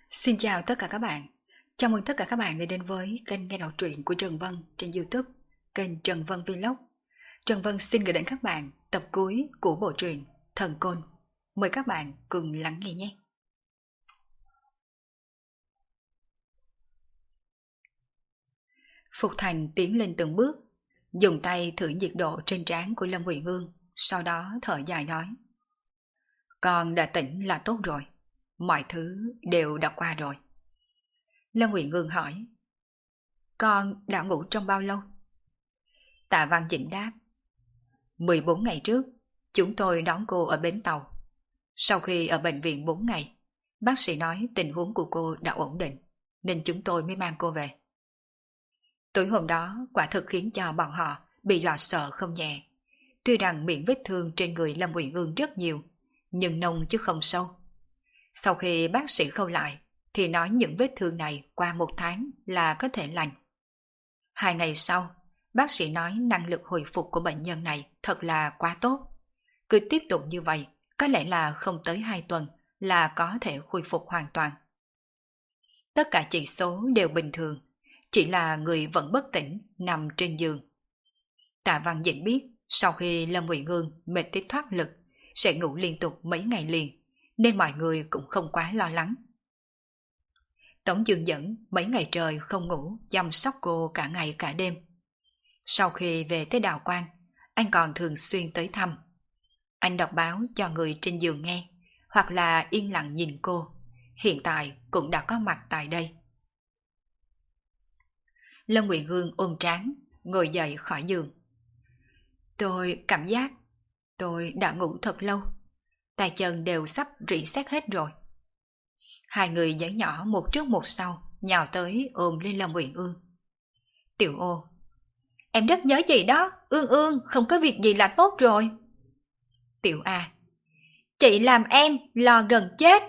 Xin chào tất cả các bạn. Chào mừng tất cả các bạn đã đến với kênh nghe đọc truyện của Trần Vân trên YouTube, kênh Trần Vân Vlog. Trần Vân xin gửi đến các bạn tập cuối của bộ truyện Thần Côn. Mời các bạn cùng lắng nghe nhé. Phục Thành tiến lên từng bước, dùng tay thử nhiệt độ trên trán của Lâm Huệ Hương, sau đó thở dài nói: Con đã tỉnh là tốt rồi, mọi thứ đều đã qua rồi. Lâm Huệ Hương hỏi: Con đã ngủ trong bao lâu? Tạ Văn Dĩnh đáp: 14 ngày trước, chúng tôi đón cô ở bến tàu. Sau khi ở bệnh viện 4 ngày, bác sĩ nói tình huống của cô đã ổn định, nên chúng tôi mới mang cô về. Tối hôm đó quả thực khiến cho bọn họ bị dọa sợ không nhẹ. Tuy rằng miệng vết thương trên người Lâm Uyển Ương rất nhiều, nhưng nông chứ không sâu. Sau khi bác sĩ khâu lại, thì nói những vết thương này qua 1 tháng là có thể lành. 2 ngày sau, bác sĩ nói năng lực hồi phục của bệnh nhân này thật là quá tốt. Cứ tiếp tục như vậy, có lẽ là không tới 2 tuần là có thể khôi phục hoàn toàn. Tất cả chỉ số đều bình thường, chỉ là người vẫn bất tỉnh nằm trên giường. Tạ Văn Dĩnh biết sau khi Lâm Uyển Ương mệt tới thoát lực sẽ ngủ liên tục mấy ngày liền, nên mọi người cũng không quá lo lắng. Tống Dương Dẫn mấy ngày trời không ngủ chăm sóc cô cả ngày cả đêm. Sau khi về tới Đạo Quan, anh còn thường xuyên tới thăm. Anh đọc báo cho người trên giường nghe, hoặc là yên lặng nhìn cô. Hiện tại cũng đã có mặt tại đây. Lâm Nguyệt Hương ôm trán, ngồi dậy khỏi giường. Tôi cảm giác tôi đã ngủ thật lâu, tay chân đều sắp rỉ sét hết rồi. Hai người giấy nhỏ một trước một sau nhào tới ôm lên Lâm Uyển Ương. Tiểu Ô: Em rất nhớ gì đó, Ương Ương không có việc gì là tốt rồi. Tiểu A: Chị làm em lo gần chết.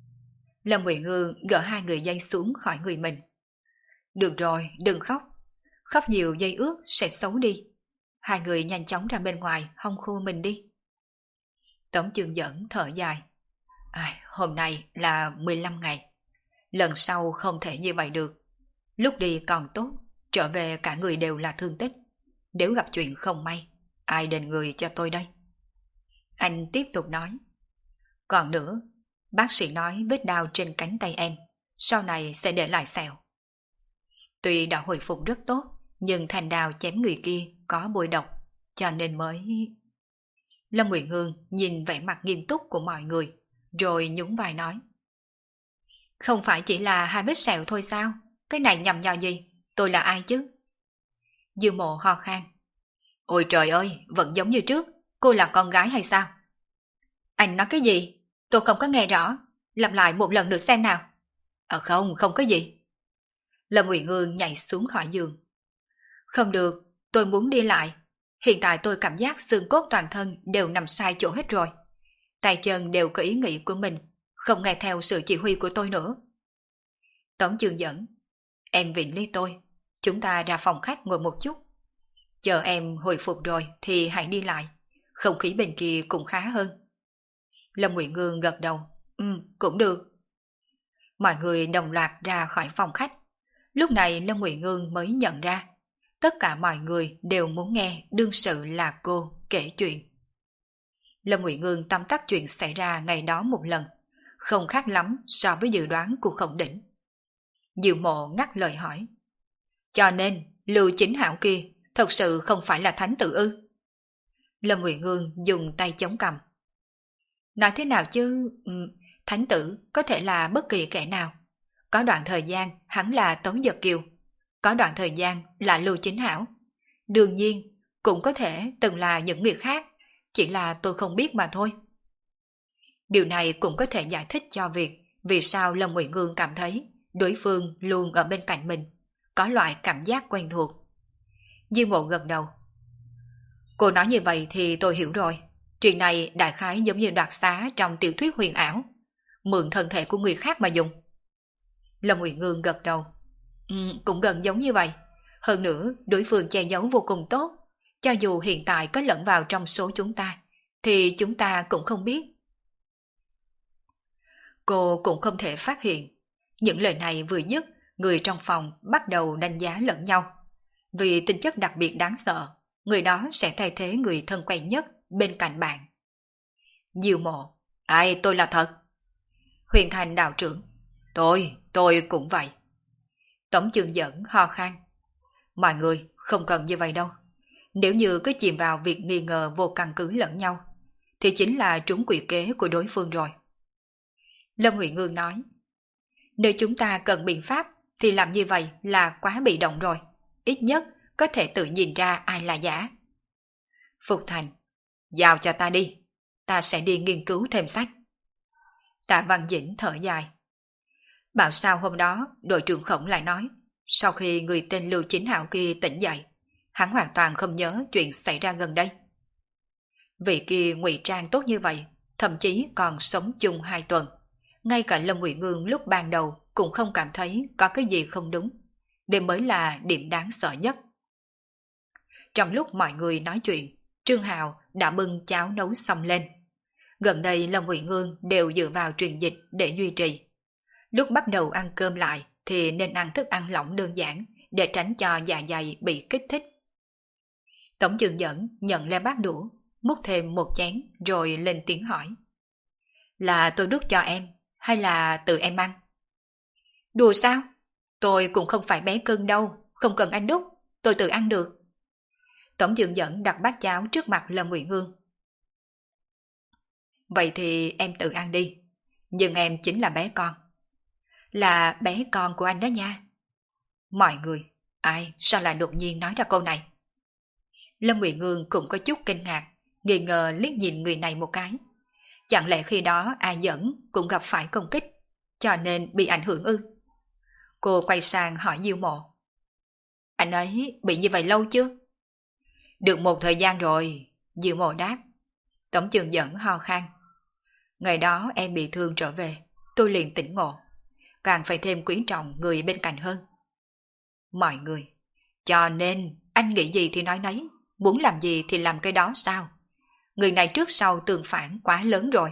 Lâm Uyển Ương gỡ hai người dây xuống khỏi người mình. Được rồi, đừng khóc. Khóc nhiều dây ướt sẽ xấu đi. Hai người nhanh chóng ra bên ngoài hong khô mình đi. Tống Dương Dẫn thở dài. Hôm nay là 15 ngày. Lần sau không thể như vậy được. Lúc đi còn tốt, trở về cả người đều là thương tích. Nếu gặp chuyện không may, ai đền người cho tôi đây? Anh tiếp tục nói. Còn nữa, bác sĩ nói vết đau trên cánh tay em sau này sẽ để lại sẹo. Tuy đã hồi phục rất tốt, nhưng thanh đao chém người kia có bôi độc, cho nên mới... Lâm Uyển Hương nhìn vẻ mặt nghiêm túc của mọi người, rồi nhún vai nói. Không phải chỉ là 2 vết sẹo thôi sao? Cái này nhầm nhò gì? Tôi là ai chứ? Dư Mộ ho khan. Ôi trời ơi, vẫn giống như trước. Cô là con gái hay sao? Anh nói cái gì? Tôi không có nghe rõ. Lặp lại một lần nữa xem nào. Không có gì. Lâm Uyển Ương nhảy xuống khỏi giường. Không được, tôi muốn đi lại. Hiện tại tôi cảm giác xương cốt toàn thân đều nằm sai chỗ hết rồi. Tay chân đều có ý nghĩ của mình, không nghe theo sự chỉ huy của tôi nữa. Tống Dương Dẫn: Em viện lấy tôi. Chúng ta ra phòng khách ngồi một chút. Chờ em hồi phục rồi thì hãy đi lại. Không khí bên kia cũng khá hơn. Lâm Uyển Ương gật đầu. Cũng được. Mọi người đồng loạt ra khỏi phòng khách. Lúc này Lâm Uyển Ương mới nhận ra tất cả mọi người đều muốn nghe đương sự là cô kể chuyện. Lâm Uyển Ương tóm tắt chuyện xảy ra ngày đó một lần, không khác lắm so với dự đoán của Khổng Đỉnh. Dư Mộ ngắt lời hỏi. Cho nên Lưu Chính Hảo kia thật sự không phải là thánh tử ư? Lâm Uyển Ương dùng tay chống cằm. Nói thế nào chứ, thánh tử có thể là bất kỳ kẻ nào. Có đoạn thời gian hắn là Tống Giật Kiều, có đoạn thời gian là Lưu Chính Hảo. Đương nhiên cũng có thể từng là những người khác, chỉ là tôi không biết mà thôi. Điều này cũng có thể giải thích cho việc vì sao Lâm Uyển Ương cảm thấy đối phương luôn ở bên cạnh mình, có loại cảm giác quen thuộc. Diêu Mộ gật đầu. Cô nói như vậy thì tôi hiểu rồi. Chuyện này đại khái giống như đoạt xá trong tiểu thuyết huyền ảo, mượn thân thể của người khác mà dùng. Lâm Uyển Ương gật đầu. Cũng gần giống như vậy. Hơn nữa đối phương che giấu vô cùng tốt. Cho dù hiện tại có lẫn vào trong số chúng ta, thì chúng ta cũng không biết. Cô cũng không thể phát hiện. Những lời này vừa dứt, người trong phòng bắt đầu đánh giá lẫn nhau. Vì tính chất đặc biệt đáng sợ, người đó sẽ thay thế người thân quen nhất bên cạnh bạn. Diêu Mộ: Ai, tôi là thật. Huyền Thành đạo trưởng: Tôi cũng vậy. Tống Chương Dẫn ho khan: Mọi người không cần như vậy đâu. Nếu như cứ chìm vào việc nghi ngờ vô căn cứ lẫn nhau, thì chính là trúng quỷ kế của đối phương rồi. Lâm Ngụy Ngương nói: Nếu chúng ta cần biện pháp, thì làm như vậy là quá bị động rồi. Ít nhất có thể tự nhìn ra ai là giả. Phục Thành: Giao cho ta đi, ta sẽ đi nghiên cứu thêm sách. Tạ Văn Dĩnh thở dài. Bảo sao hôm đó đội trưởng Khổng lại nói, sau khi người tên Lưu Chính Hạo kia tỉnh dậy, hắn hoàn toàn không nhớ chuyện xảy ra gần đây. Vị kia ngụy trang tốt như vậy, thậm chí còn sống chung 2 tuần. Ngay cả Lâm Ngụy Ngương lúc ban đầu cũng không cảm thấy có cái gì không đúng. Đây mới là điểm đáng sợ nhất. Trong lúc mọi người nói chuyện, Trương Hào đã bưng cháo nấu xong lên. Gần đây Lâm Ngụy Ngương đều dựa vào truyền dịch để duy trì. Lúc bắt đầu ăn cơm lại thì nên ăn thức ăn lỏng đơn giản để tránh cho dạ dày bị kích thích. Tống Chương Dẫn nhận lên bát đũa, múc thêm một chén rồi lên tiếng hỏi. Là tôi đút cho em hay là tự em ăn? Đùa sao? Tôi cũng không phải bé cưng đâu, không cần anh đút, tôi tự ăn được. Tống Chương Dẫn đặt bát cháo trước mặt Lâm Ngụy Ngương. Vậy thì em tự ăn đi, nhưng em chính là bé con. Là bé con của anh đó nha. Mọi người, ai sao lại đột nhiên nói ra câu này? Lâm Ngụy Ngương cũng có chút kinh ngạc, nghi ngờ liếc nhìn người này một cái. Chẳng lẽ khi đó ai dẫn cũng gặp phải công kích, cho nên bị ảnh hưởng ư? Cô quay sang hỏi Diêu Mộ. Anh ấy bị như vậy lâu chưa? Được một thời gian rồi, Diêu Mộ đáp. Tống Chương Dẫn ho khan. Ngày đó em bị thương trở về, tôi liền tỉnh ngộ, càng phải thêm quý trọng người bên cạnh hơn. Mọi người, cho nên anh nghĩ gì thì nói nấy, muốn làm gì thì làm cái đó sao? Người này trước sau tương phản quá lớn rồi.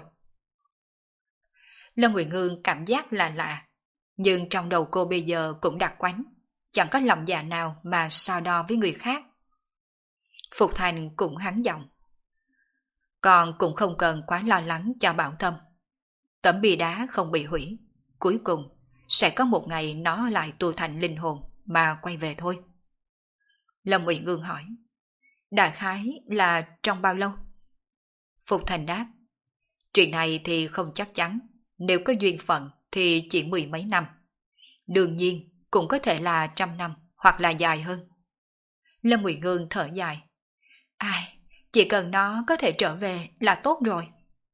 Lâm Ngụy Ngương cảm giác là lạ, nhưng trong đầu cô bây giờ cũng đặc quánh, chẳng có lòng dạ nào mà so đo với người khác. Phục Thành cũng hắn giọng. Còn cũng không cần quá lo lắng cho Bảo Tâm. Tấm bia đá không bị hủy, cuối cùng sẽ có một ngày nó lại tu thành linh hồn mà quay về thôi. Lâm Ngụy Ngương hỏi. Đại khái là trong bao lâu? Phục Thành đáp. Chuyện này thì không chắc chắn, nếu có duyên phận thì chỉ 10 mấy năm. Đương nhiên cũng có thể là 100 năm hoặc là dài hơn. Lâm Ngụy Ngương thở dài. Ai, chỉ cần nó có thể trở về là tốt rồi.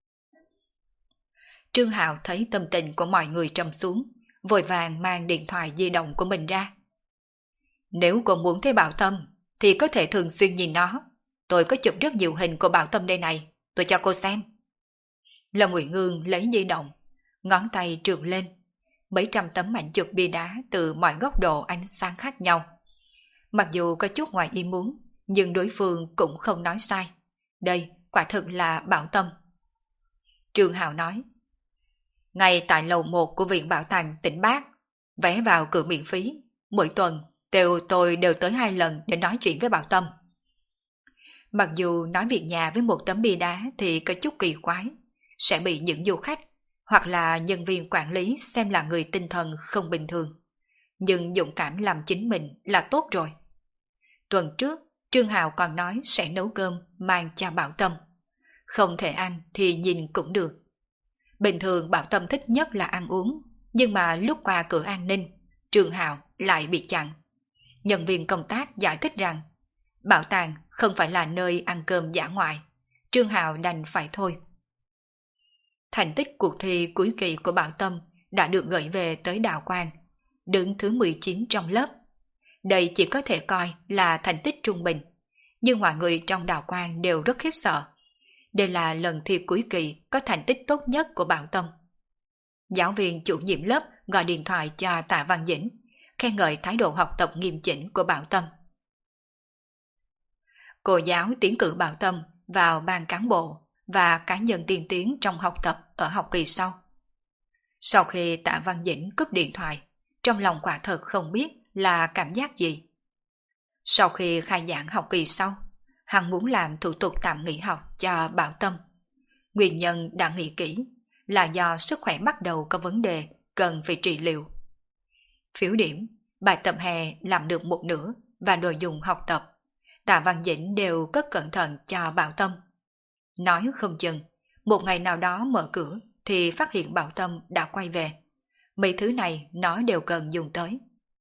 Trương Hạo thấy tâm tình của mọi người trầm xuống, vội vàng mang điện thoại di động của mình ra. Nếu cô muốn thấy Bảo Tâm thì có thể thường xuyên nhìn nó. Tôi có chụp rất nhiều hình của Bảo Tâm đây này, tôi cho cô xem. Lâm Ngụy Ngương lấy di động, ngón tay trượt lên. Mấy trăm tấm ảnh chụp bia đá từ mọi góc độ ánh sáng khác nhau. Mặc dù có chút ngoài ý muốn, nhưng đối phương cũng không nói sai. Đây quả thực là Bảo Tâm. Trương Hạo nói. Ngay tại lầu 1 của Viện Bảo tàng tỉnh Bắc, vé vào cửa miễn phí. Mỗi tuần tôi đều tới 2 lần để nói chuyện với Bảo Tâm. Mặc dù nói việc nhà với một tấm bia đá thì có chút kỳ quái, sẽ bị những du khách hoặc là nhân viên quản lý xem là người tinh thần không bình thường. Nhưng dũng cảm làm chính mình là tốt rồi. Tuần trước, Trương Hạo còn nói sẽ nấu cơm mang cho Bảo Tâm. Không thể ăn thì nhìn cũng được. Bình thường Bảo Tâm thích nhất là ăn uống, nhưng mà lúc qua cửa an ninh, Trương Hạo lại bị chặn. Nhân viên công tác giải thích rằng bảo tàng không phải là nơi ăn cơm dã ngoại. Trương Hạo đành phải thôi. Thành tích cuộc thi cuối kỳ của Bảo Tâm đã được gửi về tới Đạo Quang, đứng thứ 19 trong lớp. Đây chỉ có thể coi là thành tích trung bình, nhưng mọi người trong Đạo Quang đều rất khiếp sợ. Đây là lần thi cuối kỳ có thành tích tốt nhất của Bảo Tâm. Giáo viên chủ nhiệm lớp gọi điện thoại cho Tạ Văn Dĩnh, khen ngợi thái độ học tập nghiêm chỉnh của Bảo Tâm. Cô giáo tiến cử Bảo Tâm vào ban cán bộ và cá nhân tiên tiến trong học tập ở học kỳ sau. Sau khi Tạ Văn Dĩnh cúp điện thoại, trong lòng quả thật không biết là cảm giác gì. Sau khi khai giảng học kỳ sau, hắn muốn làm thủ tục tạm nghỉ học cho Bảo Tâm. Nguyên nhân đã nghĩ kỹ là do sức khỏe bắt đầu có vấn đề cần phải trị liệu. Phiếu điểm, bài tập hè làm được một nửa và đồ dùng học tập, Tạ Văn Dĩnh đều cất cẩn thận cho Bảo Tâm. Nói không chừng, một ngày nào đó mở cửa thì phát hiện Bảo Tâm đã quay về. Mấy thứ này nó đều cần dùng tới.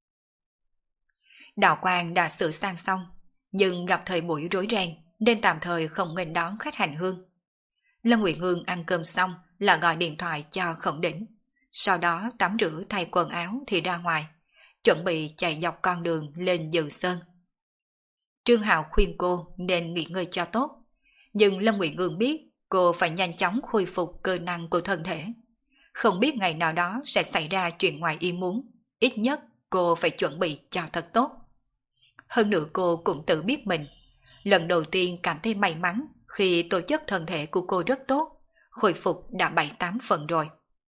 Đạo quan đã sửa sang xong, nhưng gặp thời buổi rối ren nên tạm thời không nghênh đón khách hành hương. Lâm Nguyệt Hương ăn cơm xong là gọi điện thoại cho Khổng Đỉnh, sau đó tắm rửa thay quần áo thì ra ngoài, chuẩn bị chạy dọc con đường lên Dự Sơn. Trương Hạo khuyên cô nên nghỉ ngơi cho tốt, nhưng Lâm Nguyệt Hương biết cô phải nhanh chóng khôi phục cơ năng của thân thể. Không biết ngày nào đó sẽ xảy ra chuyện ngoài ý muốn, ít nhất cô phải chuẩn bị cho thật tốt. Hơn nữa cô cũng tự biết mình, lần đầu tiên cảm thấy may mắn khi tố chất thân thể của cô rất tốt, khôi phục đã 7-8 phần rồi.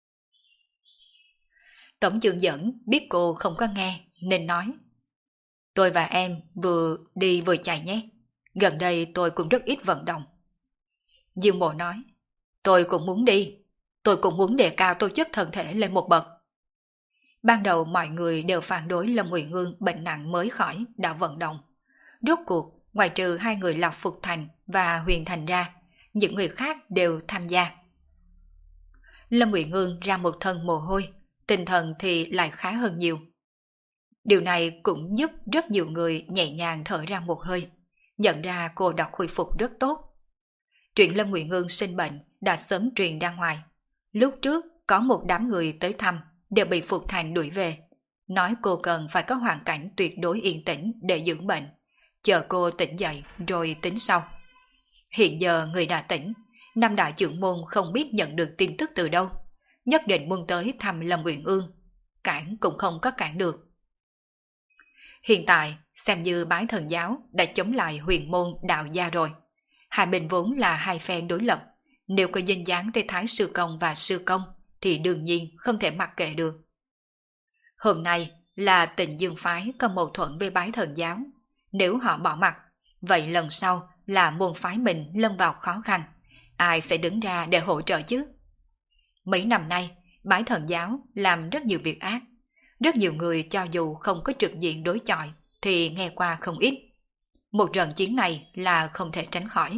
Tổng chương dẫn biết cô không có nghe nên nói: tôi và em vừa đi vừa chạy nhé, gần đây tôi cũng rất ít vận động. Dương Mộ nói: tôi cũng muốn đi, tôi cũng muốn đề cao tố chất thân thể lên một bậc. Ban đầu mọi người đều phản đối Lâm Nguyệt Hương bệnh nặng mới khỏi đã vận động. Rốt cuộc, ngoài trừ 2 người là Phục Thành và Huyền Thành ra, những người khác đều tham gia. Lâm Nguyệt Hương ra một thân mồ hôi, tinh thần thì lại khá hơn nhiều. Điều này cũng giúp rất nhiều người nhẹ nhàng thở ra một hơi, nhận ra cô đã khôi phục rất tốt. Chuyện Lâm Nguyệt Hương sinh bệnh đã sớm truyền ra ngoài. Lúc trước có một đám người tới thăm đều bị Phục Thành đuổi về, nói cô cần phải có hoàn cảnh tuyệt đối yên tĩnh để dưỡng bệnh, chờ cô tỉnh dậy rồi tính sau. Hiện giờ người đã tỉnh, Nam đại trưởng môn không biết nhận được tin tức từ đâu, nhất định muốn tới thăm Lâm Uyển Ương, cản cũng không có cản được. Hiện tại xem như Bái Thần giáo đã chống lại Huyền môn Đạo gia rồi. Hai bên vốn là hai phe đối lập, nếu có danh dáng tới Thái Sư Công và Sư Công thì đương nhiên không thể mặc kệ được. Hôm nay là Tịnh Dương phái có mâu thuẫn với Bái Thần giáo, nếu họ bỏ mặc, vậy lần sau là môn phái mình lâm vào khó khăn, ai sẽ đứng ra để hỗ trợ chứ? Mấy năm nay, Bái Thần giáo làm rất nhiều việc ác, rất nhiều người cho dù không có trực diện đối chọi thì nghe qua không ít. Một trận chiến này là không thể tránh khỏi.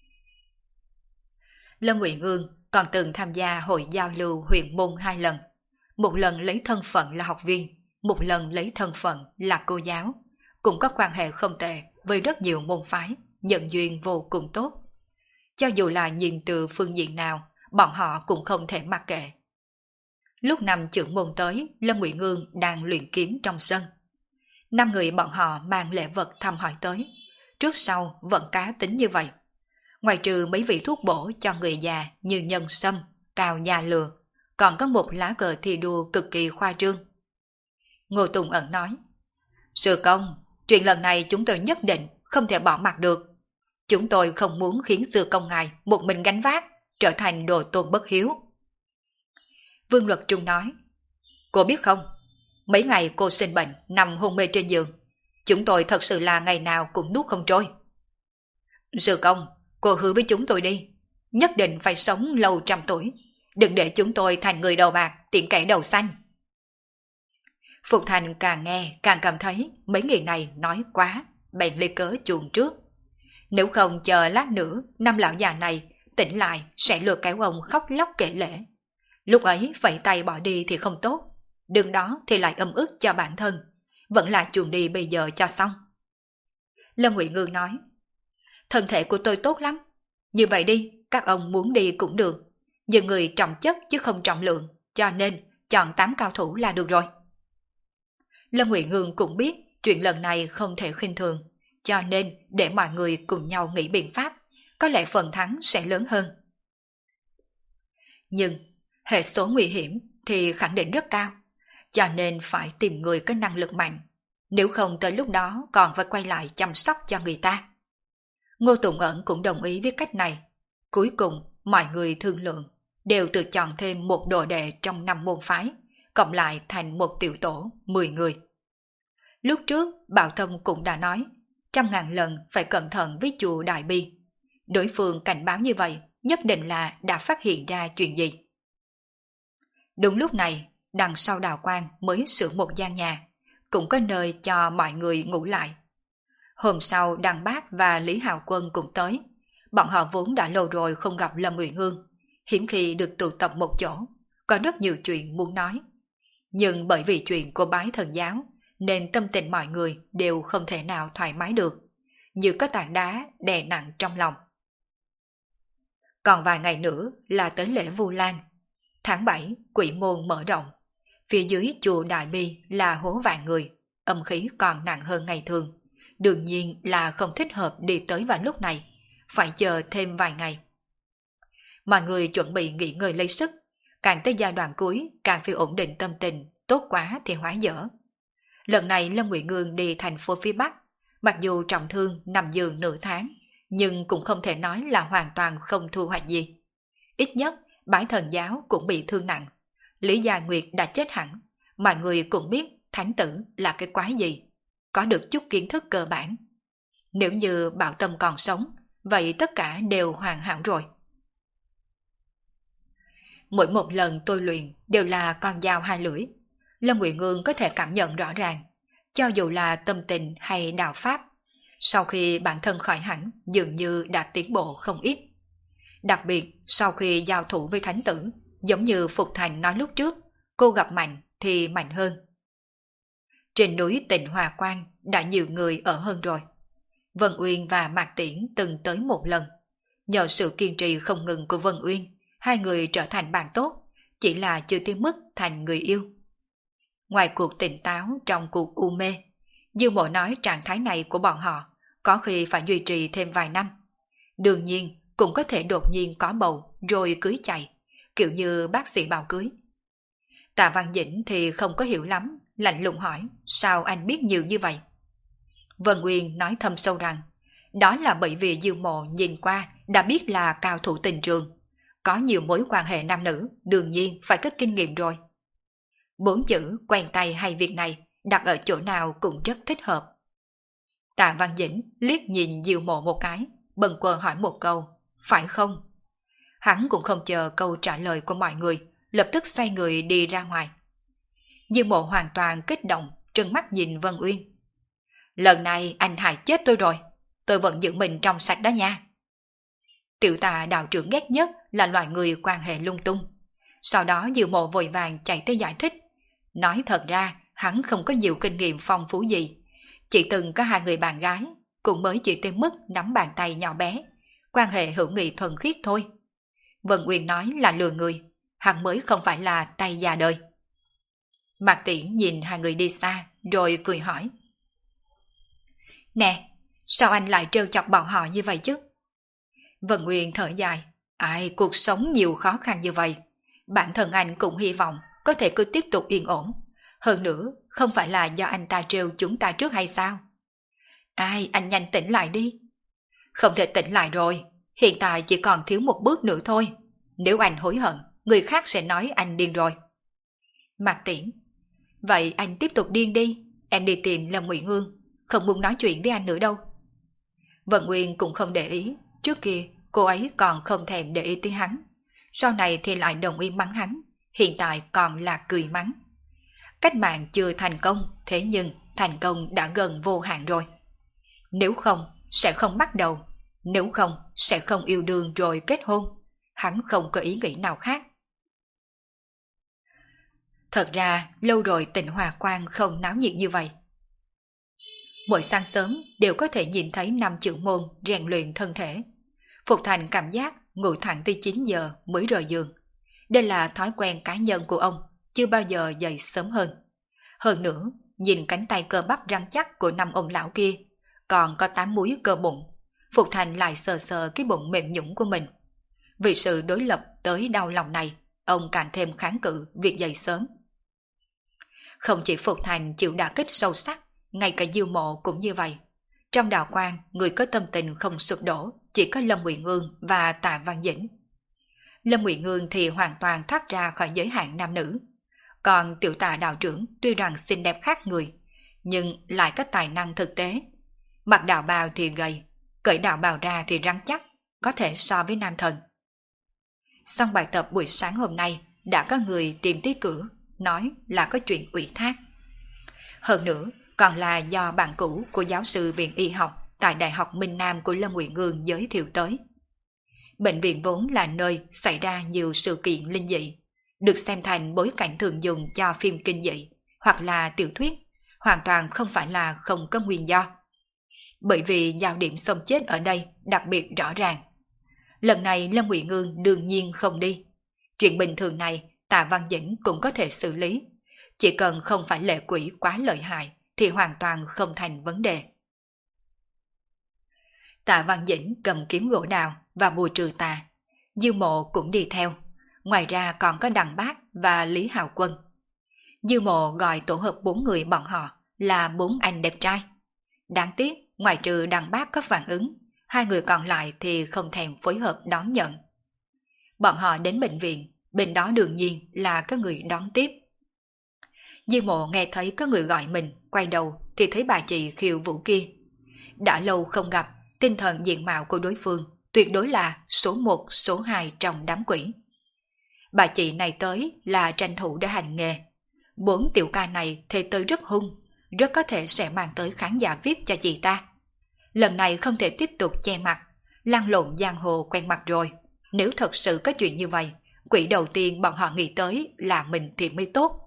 Lâm Uyển Ương còn từng tham gia hội giao lưu huyền môn 2 lần, một lần lấy thân phận là học viên, một lần lấy thân phận là cô giáo, cũng có quan hệ không tệ với rất nhiều môn phái, nhân duyên vô cùng tốt. Cho dù là nhìn từ phương diện nào, bọn họ cũng không thể mặc kệ. Lúc năm trưởng môn tới, Lâm Uyển Ương đang luyện kiếm trong sân. 5 người bọn họ mang lễ vật thăm hỏi tới, trước sau vẫn cá tính như vậy. Ngoài trừ mấy vị thuốc bổ cho người già như nhân sâm, cào nhà lừa, còn có một lá cờ thi đua cực kỳ khoa trương. Ngô Tùng Ẩn nói: Sư Công, chuyện lần này chúng tôi nhất định không thể bỏ mặc được. Chúng tôi không muốn khiến Sư Công ngài một mình gánh vác, trở thành đồ tôn bất hiếu. Vương Luật Trung nói: Cô biết không, mấy ngày cô sinh bệnh nằm hôn mê trên giường, chúng tôi thật sự là ngày nào cũng nuốt không trôi. Sư Công, cô hứa với chúng tôi đi, nhất định phải sống lâu 100 tuổi, đừng để chúng tôi thành người đầu bạc, tiện kẻ đầu xanh. Phục Thành càng nghe càng cảm thấy mấy người này nói quá, bèn lấy cớ chuồn trước. Nếu không chờ lát nữa, 5 lão già này tỉnh lại sẽ lừa kéo ông khóc lóc kể lể. Lúc ấy phẩy tay bỏ đi thì không tốt, đừng đó thì lại âm ức cho bản thân, vẫn là chuồn đi bây giờ cho xong. Lâm Ngụy Ngư nói: Thân thể của tôi tốt lắm, như vậy đi, các ông muốn đi cũng được, nhưng người trọng chất chứ không trọng lượng, cho nên chọn 8 cao thủ là được rồi. Lâm Ngụy Hương cũng biết chuyện lần này không thể khinh thường, cho nên để mọi người cùng nhau nghĩ biện pháp, có lẽ phần thắng sẽ lớn hơn. Nhưng hệ số nguy hiểm thì khẳng định rất cao, cho nên phải tìm người có năng lực mạnh, nếu không tới lúc đó còn phải quay lại chăm sóc cho người ta. Ngô Tùng Ẩn cũng đồng ý với cách này. Cuối cùng mọi người thương lượng, đều tự chọn thêm một đồ đệ trong 5 môn phái, cộng lại thành một tiểu tổ 10 người. Lúc trước, Bảo Thâm cũng đã nói, 100.000 lần phải cẩn thận với chùa Đại Bi. Đối phương cảnh báo như vậy, nhất định là đã phát hiện ra chuyện gì. Đúng lúc này, đằng sau đạo quan mới sửa một gian nhà, cũng có nơi cho mọi người ngủ lại. Hôm sau Đăng Bác và Lý Hạo Quân cũng tới. Bọn họ vốn đã lâu rồi không gặp Lâm Uyển Ương, hiếm khi được tụ tập một chỗ, có rất nhiều chuyện muốn nói. Nhưng bởi vì chuyện của bái thần giáo, nên tâm tình mọi người đều không thể nào thoải mái được, như có tảng đá đè nặng trong lòng. Còn vài ngày nữa là tới lễ Vu Lan. Tháng 7, quỷ môn mở rộng. Phía dưới chùa Đại Bi là hố vạn người, âm khí còn nặng hơn ngày thường. Đương nhiên là không thích hợp đi tới vào lúc này, phải chờ thêm vài ngày. Mọi người chuẩn bị nghỉ ngơi lấy sức, càng tới giai đoạn cuối càng phải ổn định tâm tình, tốt quá thì hóa dở. Lần này Lâm Uyển Ương đi thành phố phía Bắc, mặc dù trọng thương nằm giường nửa tháng, nhưng cũng không thể nói là hoàn toàn không thu hoạch gì. Ít nhất bái thần giáo cũng bị thương nặng. Lý Gia Nguyệt đã chết hẳn, mọi người cũng biết thánh tử là cái quái gì, có được chút kiến thức cơ bản. Nếu như Bảo Tâm còn sống, vậy tất cả đều hoàn hảo rồi. Mỗi một lần tôi luyện đều là con dao hai lưỡi. Lâm Uyển Ương có thể cảm nhận rõ ràng, cho dù là tâm tình hay đạo pháp, sau khi bản thân khỏi hẳn dường như đã tiến bộ không ít. Đặc biệt sau khi giao thủ với thánh tử, giống như Phục Thành nói lúc trước, cô gặp mạnh thì mạnh hơn. Trên núi Tịnh Hòa Quan đã nhiều người ở hơn rồi. Vân Uyên và Mạc Tiễn từng tới một lần. Nhờ sự kiên trì không ngừng của Vân Uyên, hai người trở thành bạn tốt, chỉ là chưa tiến mức thành người yêu. Ngoài cuộc tỉnh táo trong cuộc u mê, Dương Mộ nói trạng thái này của bọn họ có khi phải duy trì thêm vài năm. Đương nhiên cũng có thể đột nhiên có bầu rồi cưới chạy, kiểu như bác sĩ bào cưới. Tạ Văn Dĩnh thì không có hiểu lắm, lạnh lùng hỏi sao anh biết nhiều như vậy. Vân Uyên nói thâm sâu rằng đó là bởi vì Dương Mộ nhìn qua đã biết là cao thủ tình trường, có nhiều mối quan hệ nam nữ, đương nhiên phải có kinh nghiệm rồi. 4 chữ quen tay hay việc này đặt ở chỗ nào cũng rất thích hợp. Tạ Văn Dĩnh liếc nhìn Diêu Mộ một cái, bần quơ hỏi một câu, phải không? Hắn cũng không chờ câu trả lời của mọi người, lập tức xoay người đi ra ngoài. Diêu Mộ hoàn toàn kích động, trừng mắt nhìn Vân Uyên. Lần này anh hại chết tôi rồi, tôi vẫn giữ mình trong sạch đó nha. Tiểu Tạ đạo trưởng ghét nhất là loại người quan hệ lung tung. Sau đó Diêu Mộ vội vàng chạy tới giải thích. Nói thật ra hắn không có nhiều kinh nghiệm phong phú gì, chỉ từng có 2 người bạn gái, cũng mới chỉ tới mức nắm bàn tay nhỏ bé, quan hệ hữu nghị thuần khiết thôi. Vân Uyên nói là lừa người, hắn mới không phải là tay già đời. Mạc Tiễn nhìn 2 người đi xa, rồi cười hỏi. Nè, sao anh lại trêu chọc bọn họ như vậy chứ? Vân Uyên thở dài, ai cuộc sống nhiều khó khăn như vậy, bản thân anh cũng hy vọng có thể cứ tiếp tục yên ổn. Hơn nữa, không phải là do anh ta trêu chúng ta trước hay sao? Ai, anh nhanh tỉnh lại đi. Không thể tỉnh lại rồi, hiện tại chỉ còn thiếu một bước nữa thôi. Nếu anh hối hận, người khác sẽ nói anh điên rồi. Mạc Tiễn, vậy anh tiếp tục điên đi, em đi tìm Lâm Uyển Ương, không muốn nói chuyện với anh nữa đâu. Vận Nguyên cũng không để ý, trước kia cô ấy còn không thèm để ý tới hắn, sau này thì lại đồng ý mắng hắn, hiện tại còn là cười mắng. Cách mạng chưa thành công, thế nhưng thành công đã gần vô hạn rồi. Nếu không, sẽ không bắt đầu, nếu không, sẽ không yêu đương rồi kết hôn. Hắn không có ý nghĩ nào khác. Thật ra, lâu rồi Tịnh Hòa Quan không náo nhiệt như vậy. Mỗi sáng sớm đều có thể nhìn thấy 5 chữ môn rèn luyện thân thể. Phục Thành cảm giác ngủ thẳng tới 9 giờ mới rời giường. Đây là thói quen cá nhân của ông, chưa bao giờ dậy sớm hơn. Hơn nữa, nhìn cánh tay cơ bắp rắn chắc của 5 ông lão kia, còn có 8 múi cơ bụng. Phục Thành lại sờ sờ cái bụng mềm nhũn của mình. Vì sự đối lập tới đau lòng này, ông càng thêm kháng cự việc dậy sớm. Không chỉ Phục Thành chịu đả kích sâu sắc, ngay cả Diêu Mộ cũng như vậy. Trong đạo quan, người có tâm tình không sụp đổ chỉ có Lâm Uyển Ương và Tạ Văn Dĩnh. Lâm Ngụy Ngương thì hoàn toàn thoát ra khỏi giới hạn nam nữ. Còn tiểu Tạ đạo trưởng tuy rằng xinh đẹp khác người, nhưng lại có tài năng thực tế. Mặc đạo bào thì gầy, cởi đạo bào ra thì rắn chắc, có thể so với nam thần. Xong bài tập buổi sáng hôm nay, đã có người tìm tới cửa, nói là có chuyện ủy thác. Hơn nữa, còn là do bạn cũ của giáo sư viện y học tại Đại học Minh Nam của Lâm Ngụy Ngương giới thiệu tới. Bệnh viện vốn là nơi xảy ra nhiều sự kiện linh dị, được xem thành bối cảnh thường dùng cho phim kinh dị hoặc là tiểu thuyết, hoàn toàn không phải là không có nguyên do. Bởi vì giao điểm sống chết ở đây đặc biệt rõ ràng. Lần này Lâm Ngụy Ngương đương nhiên không đi. Chuyện bình thường này Tạ Văn Dĩnh cũng có thể xử lý. Chỉ cần không phải lệ quỷ quá lợi hại thì hoàn toàn không thành vấn đề. Tạ Văn Dĩnh cầm kiếm gỗ đào và Bùi Trừ Tà. Dư Mộ cũng đi theo. Ngoài ra còn có Đằng Bác và Lý Hào Quân. Dư Mộ gọi tổ hợp 4 người bọn họ là 4 anh đẹp trai. Đáng tiếc, ngoài trừ Đằng Bác có phản ứng, 2 người còn lại thì không thèm phối hợp đón nhận. Bọn họ đến bệnh viện, bên đó đương nhiên là có người đón tiếp. Dư Mộ nghe thấy có người gọi mình, quay đầu thì thấy bà chị Khiêu Vũ kia. Đã lâu không gặp, tinh thần diện mạo của đối phương tuyệt đối là số 1, số 2 trong đám quỷ. Bà chị này tới là tranh thủ để hành nghề. 4 tiểu ca này thì tới rất hung, rất có thể sẽ mang tới khán giả VIP cho chị ta. Lần này không thể tiếp tục che mặt, lăn lộn giang hồ quen mặt rồi. Nếu thật sự có chuyện như vậy, quỷ đầu tiên bọn họ nghĩ tới là mình thì mới tốt.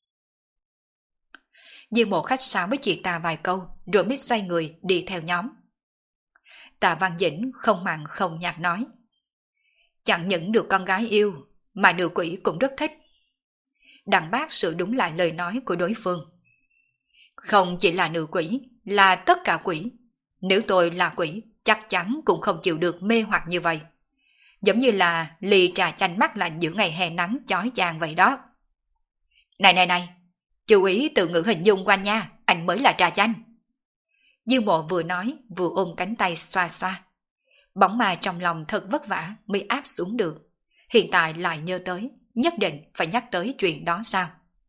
Dư Mộ khách sáo với chị ta vài câu, rồi mới xoay người đi theo nhóm. Tạ Văn Dĩnh không mặn không nhạt nói. Chẳng những được con gái yêu, mà nữ quỷ cũng rất thích. Đằng Bác sửa đúng lại lời nói của đối phương. Không chỉ là nữ quỷ, là tất cả quỷ. Nếu tôi là quỷ, chắc chắn cũng không chịu được mê hoặc như vậy. Giống như là ly trà chanh mát lạnh giữa ngày hè nắng chói chang vậy đó. Này, chú ý từ ngữ hình dung qua nha, anh mới là trà chanh. Dư Mộ vừa nói vừa ôm cánh tay xoa xoa. Bóng ma trong lòng thật vất vả mới áp xuống được. Hiện tại lại nhớ tới, nhất định phải nhắc tới chuyện đó sao?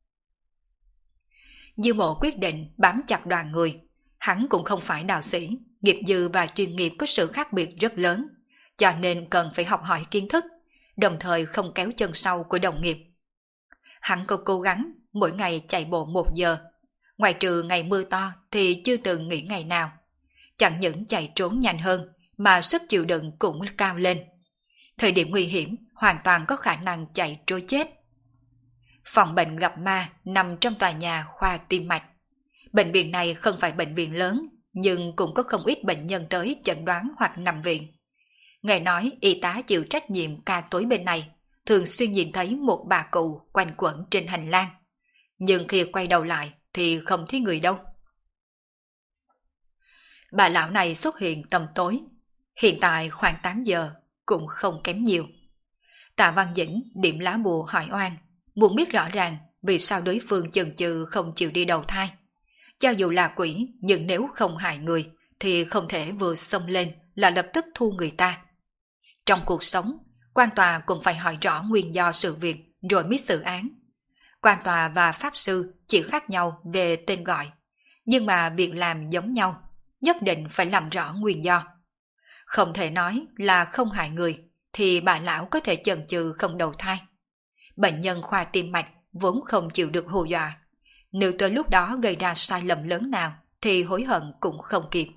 Dư Mộ quyết định bám chặt đoàn người. Hắn cũng không phải đạo sĩ, nghiệp dư và chuyên nghiệp có sự khác biệt rất lớn, cho nên cần phải học hỏi kiến thức, đồng thời không kéo chân sau của đồng nghiệp. Hắn có cố gắng mỗi ngày chạy bộ 1 giờ, ngoài trừ ngày mưa to thì chưa từng nghỉ ngày nào. Chẳng những chạy trốn nhanh hơn mà sức chịu đựng cũng cao lên. Thời điểm nguy hiểm hoàn toàn có khả năng chạy trối chết. Phòng bệnh gặp ma nằm trong tòa nhà khoa tim mạch. Bệnh viện này không phải bệnh viện lớn, nhưng cũng có không ít bệnh nhân tới chẩn đoán hoặc nằm viện. Nghe nói y tá chịu trách nhiệm ca tối bên này, thường xuyên nhìn thấy một bà cụ quanh quẩn trên hành lang. Nhưng khi quay đầu lại thì không thấy người đâu. Bà lão này xuất hiện tầm tối, hiện tại khoảng 8 giờ, cũng không kém nhiều. Tạ Văn Dĩnh điểm lá bùa hỏi oan, muốn biết rõ ràng vì sao đối phương chần chừ không chịu đi đầu thai. Cho dù là quỷ, nhưng nếu không hại người, thì không thể vừa xông lên là lập tức thu người ta. Trong cuộc sống, quan tòa cũng phải hỏi rõ nguyên do sự việc rồi mới xử án. Quan tòa và pháp sư chỉ khác nhau về tên gọi, nhưng mà việc làm giống nhau, nhất định phải làm rõ nguyên do. Không thể nói là không hại người, thì bà lão có thể chần chừ không đầu thai. Bệnh nhân khoa tim mạch vốn không chịu được hù dọa. Nếu tới lúc đó gây ra sai lầm lớn nào, thì hối hận cũng không kịp.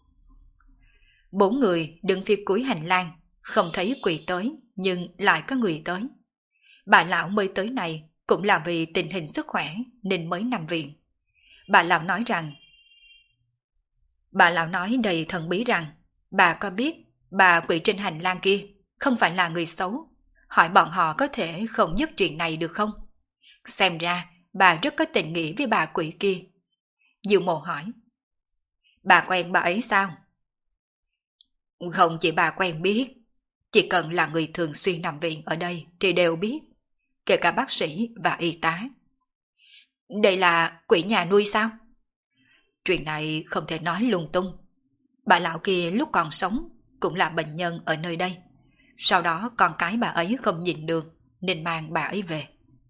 4 người đứng phía cuối hành lang, không thấy quỷ tới, nhưng lại có người tới. Bà lão mới tới này cũng là vì tình hình sức khỏe nên mới nằm viện. Bà lão nói đầy thần bí rằng, bà có biết bà quỷ trên hành lang kia không phải là người xấu, hỏi bọn họ có thể không giúp chuyện này được không? Xem ra bà rất có tình nghĩa với bà quỷ kia. Dư Mộ hỏi, bà quen bà ấy sao? Không chỉ bà quen biết, chỉ cần là người thường xuyên nằm viện ở đây thì đều biết, kể cả bác sĩ và y tá. Đây là quỷ nhà nuôi sao? Chuyện này không thể nói lung tung. Bà lão kia lúc còn sống cũng là bệnh nhân ở nơi đây. sau đó con cái bà ấy không nhịn được nên mang bà ấy về.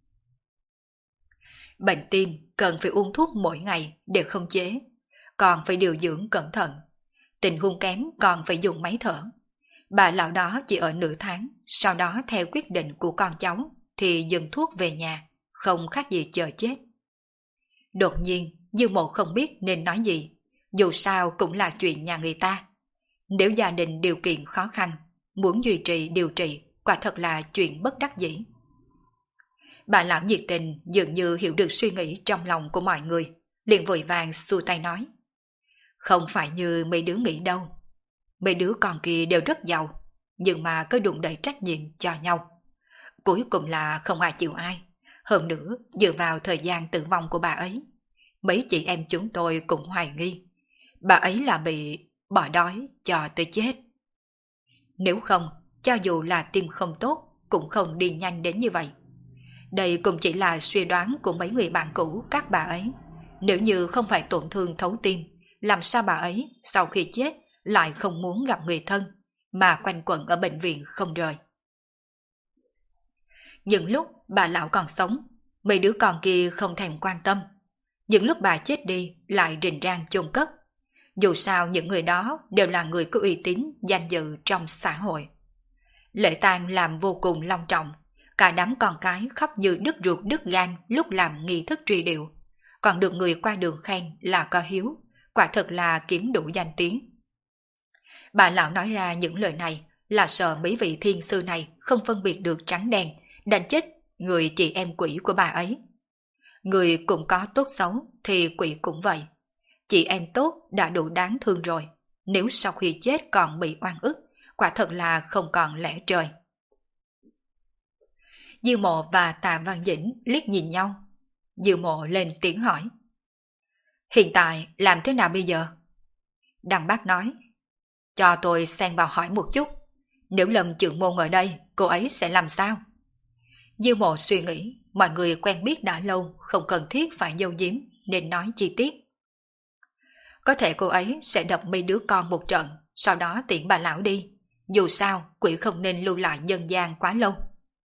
Bệnh tim cần phải uống thuốc mỗi ngày để khống chế, còn phải điều dưỡng cẩn thận. Tình huống kém còn phải dùng máy thở. Bà lão đó chỉ ở nửa tháng, sau đó theo quyết định của con cháu thì dừng thuốc về nhà, không khác gì chờ chết. Đột nhiên, Dương Mộ không biết nên nói gì, dù sao cũng là chuyện nhà người ta. Nếu gia đình điều kiện khó khăn, muốn duy trì điều trị, quả thật là chuyện bất đắc dĩ. Bà lão nhiệt tình dường như hiểu được suy nghĩ trong lòng của mọi người, liền vội vàng xua tay nói. Không phải như mấy đứa nghĩ đâu. Mấy đứa con kia đều rất giàu, nhưng mà cứ đụng đẩy trách nhiệm cho nhau. Cuối cùng là không ai chịu ai. Hơn nữa, dựa vào thời gian tử vong của bà ấy, mấy chị em chúng tôi cũng hoài nghi bà ấy là bị bỏ đói cho tới chết. Nếu không, cho dù là tim không tốt, cũng không đi nhanh đến như vậy. Đây cũng chỉ là suy đoán của mấy người bạn cũ các bà ấy. Nếu như không phải tổn thương thấu tim, làm sao bà ấy sau khi chết lại không muốn gặp người thân, mà quanh quẩn ở bệnh viện không rời. Những lúc bà lão còn sống, mấy đứa con kia không thèm quan tâm. Những lúc bà chết đi lại rình rang chôn cất. Dù sao những người đó đều là người có uy tín, danh dự trong xã hội. Lễ tang làm vô cùng long trọng, cả đám con cái khóc như đứt ruột đứt gan lúc làm nghi thức truy điệu, còn được người qua đường khen là có hiếu, quả thật là kiếm đủ danh tiếng. Bà lão nói ra những lời này là sợ mấy vị thiên sư này không phân biệt được trắng đen, đánh chết người chị em quỷ của bà ấy. Người cũng có tốt xấu thì quỷ cũng vậy. Chị em tốt đã đủ đáng thương rồi, nếu sau khi chết còn bị oan ức, quả thật là không còn lẽ trời. Diêu Mộ và Tạ Văn Dĩnh liếc nhìn nhau. Diêu Mộ lên tiếng hỏi. Hiện tại làm thế nào bây giờ? Đằng Bác nói. Cho tôi xen vào hỏi một chút. Nếu Lâm Trưởng Môn ở đây, cô ấy sẽ làm sao? Diêu Mộ suy nghĩ, mọi người quen biết đã lâu, không cần thiết phải giấu giếm, nên nói chi tiết. Có thể cô ấy sẽ đập mấy đứa con một trận, sau đó tiễn bà lão đi. Dù sao, quỷ không nên lưu lại nhân gian quá lâu.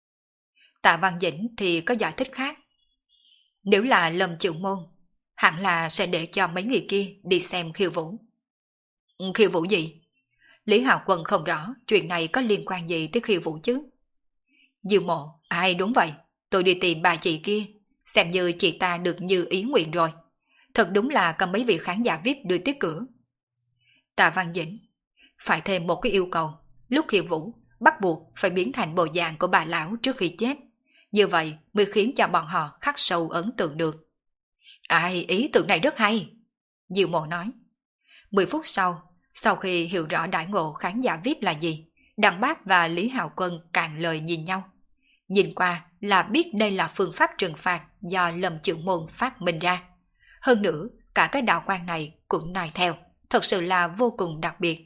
Tạ Văn Dĩnh thì có giải thích khác. Nếu là Lâm Trưởng Môn, hẳn là sẽ để cho mấy người kia đi xem khiêu vũ. Khiêu vũ gì? Lý Hạo Quân không rõ chuyện này có liên quan gì tới khiêu vũ chứ. Diêu Mộ, ai đúng vậy, tôi đi tìm bà chị kia, xem như chị ta được như ý nguyện rồi. Thật đúng là có mấy vị khán giả VIP đưa tới cửa. Tạ Văn Dĩnh, phải thêm một cái yêu cầu, lúc khiêu vũ bắt buộc phải biến thành bộ dạng của bà lão trước khi chết. Như vậy mới khiến cho bọn họ khắc sâu ấn tượng được. Ai, ý tưởng này rất hay. Diêu Mộ nói. 10 phút sau khi hiểu rõ đãi ngộ khán giả VIP là gì, Đặng Bác và Lý Hạo Quân cạn lời nhìn nhau. Nhìn qua là biết đây là phương pháp trừng phạt do Lâm Trưởng Môn phát minh ra. Hơn nữa, cả cái đạo quan này cũng nói theo, thật sự là vô cùng đặc biệt.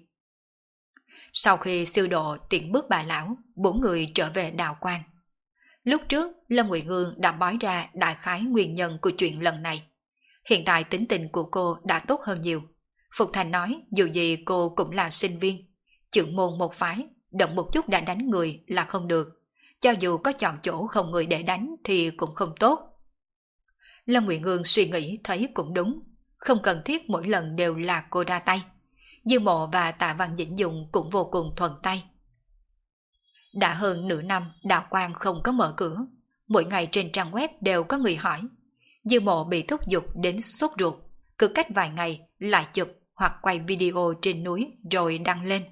Sau khi siêu độ tiễn bước bà lão, 4 người trở về đạo quan. Lúc trước, Lâm Ngụy Ngương đã bói ra đại khái nguyên nhân của chuyện lần này. Hiện tại tính tình của cô đã tốt hơn nhiều. Phục Thành nói dù gì cô cũng là sinh viên. Trưởng môn một phái, động một chút đã đánh người là không được. Cho dù có chọn chỗ không người để đánh thì cũng không tốt. Lâm Ngụy Ngương suy nghĩ thấy cũng đúng. Không cần thiết mỗi lần đều là cô ra tay. Dương Mộ và Tạ Văn Dĩnh Dùng cũng vô cùng thuận tay. Đã hơn nửa năm đạo quan không có mở cửa. Mỗi ngày trên trang web đều có người hỏi. Dương Mộ bị thúc giục đến sốt ruột. Cứ cách vài ngày lại chụp hoặc quay video trên núi rồi đăng lên.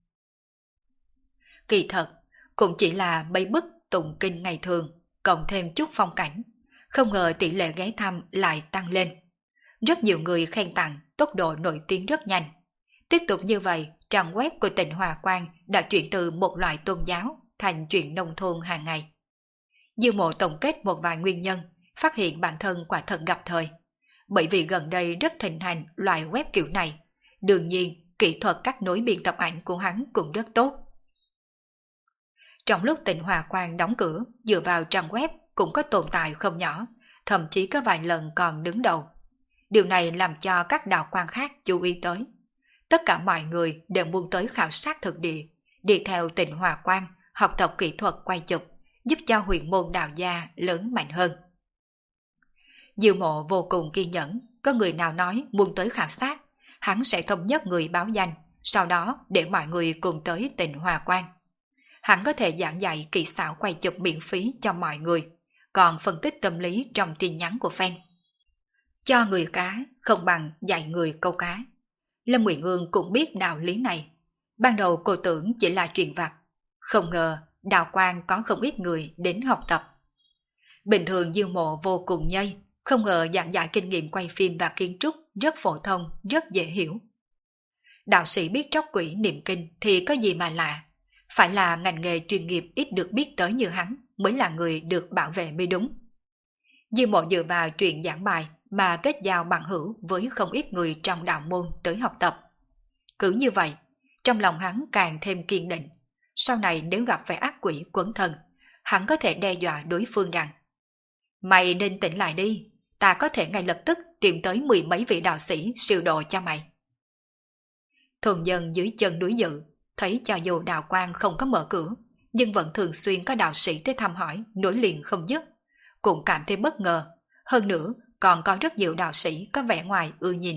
Kỳ thật, cũng chỉ là mấy bức tụng kinh ngày thường, cộng thêm chút phong cảnh. Không ngờ tỷ lệ ghé thăm lại tăng lên. Rất nhiều người khen tặng, tốc độ nổi tiếng rất nhanh. Tiếp tục như vậy, trang web của tỉnh Hòa Quang đã chuyển từ một loại tôn giáo thành chuyện nông thôn hàng ngày. Dương Mộ tổng kết một vài nguyên nhân, phát hiện bản thân quả thật gặp thời. Bởi vì gần đây rất thịnh hành loại web kiểu này, đương nhiên kỹ thuật cắt nối biên tập ảnh của hắn cũng rất tốt. Trong lúc tỉnh Hòa Quang đóng cửa, dựa vào trang web cũng có tồn tại không nhỏ, thậm chí có vài lần còn đứng đầu. Điều này làm cho các đạo quan khác chú ý tới. Tất cả mọi người đều muốn tới khảo sát thực địa, đi theo tỉnh Hòa Quang, học tập kỹ thuật quay chụp, giúp cho huyện môn Đào gia lớn mạnh hơn. Diêu Mộ vô cùng kiên nhẫn, có người nào nói muốn tới khảo sát, hắn sẽ thống nhất người báo danh, sau đó để mọi người cùng tới tỉnh Hòa Quang. Hắn có thể giảng dạy kỹ xảo quay chụp miễn phí cho mọi người, còn phân tích tâm lý trong tin nhắn của fan. Cho người cá không bằng dạy người câu cá. Lâm Nguyện Ương cũng biết đạo lý này. Ban đầu cô tưởng chỉ là chuyện vặt, không ngờ Đào Quang có không ít người đến học tập. Bình thường Diêu Mộ vô cùng nhây, không ngờ giảng dạy kinh nghiệm quay phim và kiến trúc rất phổ thông, rất dễ hiểu. Đạo sĩ biết tróc quỷ niệm kinh thì có gì mà lạ, phải là ngành nghề chuyên nghiệp ít được biết tới như hắn mới là người được bảo vệ mới đúng. Diêu Mộ dựa vào chuyện giảng bài mà kết giao bằng hữu với không ít người trong đạo môn tới học tập. Cứ như vậy, trong lòng hắn càng thêm kiên định. Sau này nếu gặp phải ác quỷ quấn thân, hắn có thể đe dọa đối phương rằng: mày nên tỉnh lại đi, ta có thể ngay lập tức tìm tới 10 mấy vị đạo sĩ siêu độ cho mày. Thuần dân dưới chân núi Dự thấy cho dù Đào Quang không có mở cửa, nhưng vẫn thường xuyên có đạo sĩ tới thăm hỏi, nối liền không dứt, cũng cảm thấy bất ngờ. Hơn nữa còn có rất nhiều đạo sĩ có vẻ ngoài ưa nhìn.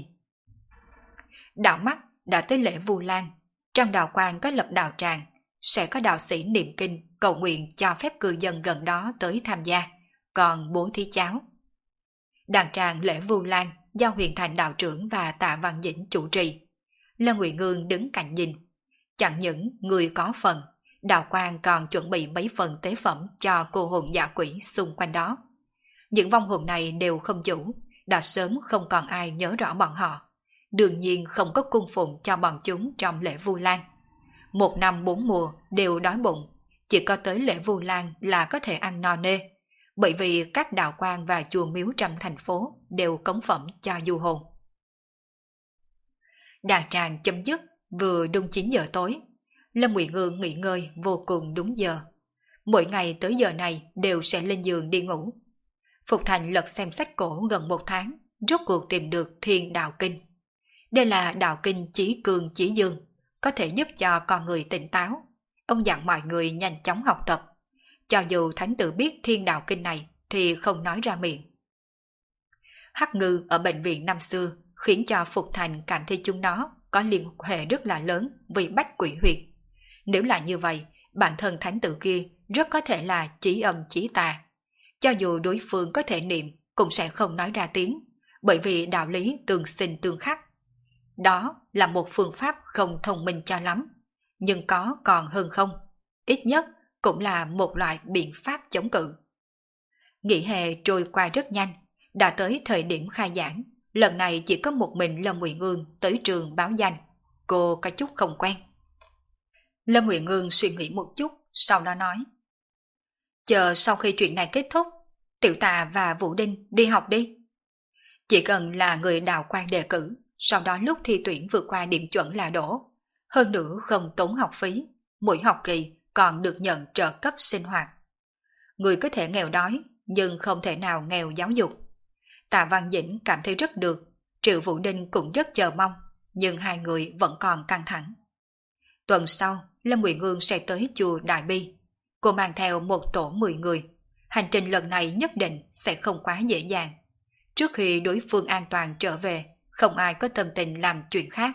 Đạo Mắt đã tới lễ Vu Lan, trong Đào Quang có lập đạo tràng, sẽ có đạo sĩ niệm kinh cầu nguyện cho phép cư dân gần đó tới tham gia, còn bố thí cháo. Đàn tràng lễ Vu Lan do Huyền Thành đạo trưởng và Tạ Văn Dĩnh chủ trì. Lâm Nguyện Ương đứng cạnh nhìn. Chẳng những người có phần, Đào Quang còn chuẩn bị mấy phần tế phẩm cho cô hồn dã quỷ xung quanh đó. Những vong hồn này đều không chủ, đã sớm không còn ai nhớ rõ bọn họ. Đương nhiên không có cung phụng cho bọn chúng trong lễ Vu Lan. 1 năm 4 mùa đều đói bụng, chỉ có tới lễ Vu Lan là có thể ăn no nê, bởi vì các đạo quan và chùa miếu trong thành phố đều cống phẩm cho du hồn. Đàn tràng chấm dứt vừa đúng 9 giờ tối. Lâm Nguyện Ương nghỉ ngơi vô cùng đúng giờ. Mỗi ngày tới giờ này đều sẽ lên giường đi ngủ. Phục Thành lật xem sách cổ gần 1 tháng, rốt cuộc tìm được Thiên Đạo Kinh. Đây là đạo kinh chí cường chí dương, có thể giúp cho con người tỉnh táo. Ông dặn mọi người nhanh chóng học tập. Cho dù thánh tử biết Thiên Đạo Kinh này thì không nói ra miệng. Hắc Ngư ở bệnh viện năm xưa khiến cho Phục Thành cảm thấy chúng nó có liên hệ rất là lớn với Bách Quỷ Huyệt. Nếu là như vậy, bản thân thánh tử kia rất có thể là chí âm chí tà. Cho dù đối phương có thể niệm cũng sẽ không nói ra tiếng, bởi vì đạo lý tương sinh tương khắc. Đó là một phương pháp không thông minh cho lắm, nhưng có còn hơn không. Ít nhất cũng là một loại biện pháp chống cự. Nghỉ hè trôi qua rất nhanh, đã tới thời điểm khai giảng. Lần này chỉ có một mình Lâm Nguyện Ương tới trường báo danh. Cô có chút không quen. Lâm Nguyện Ương suy nghĩ một chút, sau đó nói: chờ sau khi chuyện này kết thúc, Tiểu Tà và Vũ Đinh đi học đi. Chỉ cần là người Đào Quang đề cử, sau đó lúc thi tuyển vượt qua điểm chuẩn là đỗ. Hơn nữa không tốn học phí, mỗi học kỳ còn được nhận trợ cấp sinh hoạt. Người có thể nghèo đói, nhưng không thể nào nghèo giáo dục. Tạ Văn Dĩnh cảm thấy rất được, Triệu Vũ Đinh cũng rất chờ mong, nhưng hai người vẫn còn căng thẳng. Tuần sau, Lâm Nguyện Ương sẽ tới chùa Đại Bi. Cô mang theo một tổ 10 người. Hành trình lần này nhất định sẽ không quá dễ dàng. Trước khi đối phương an toàn trở về, không ai có tâm tình làm chuyện khác.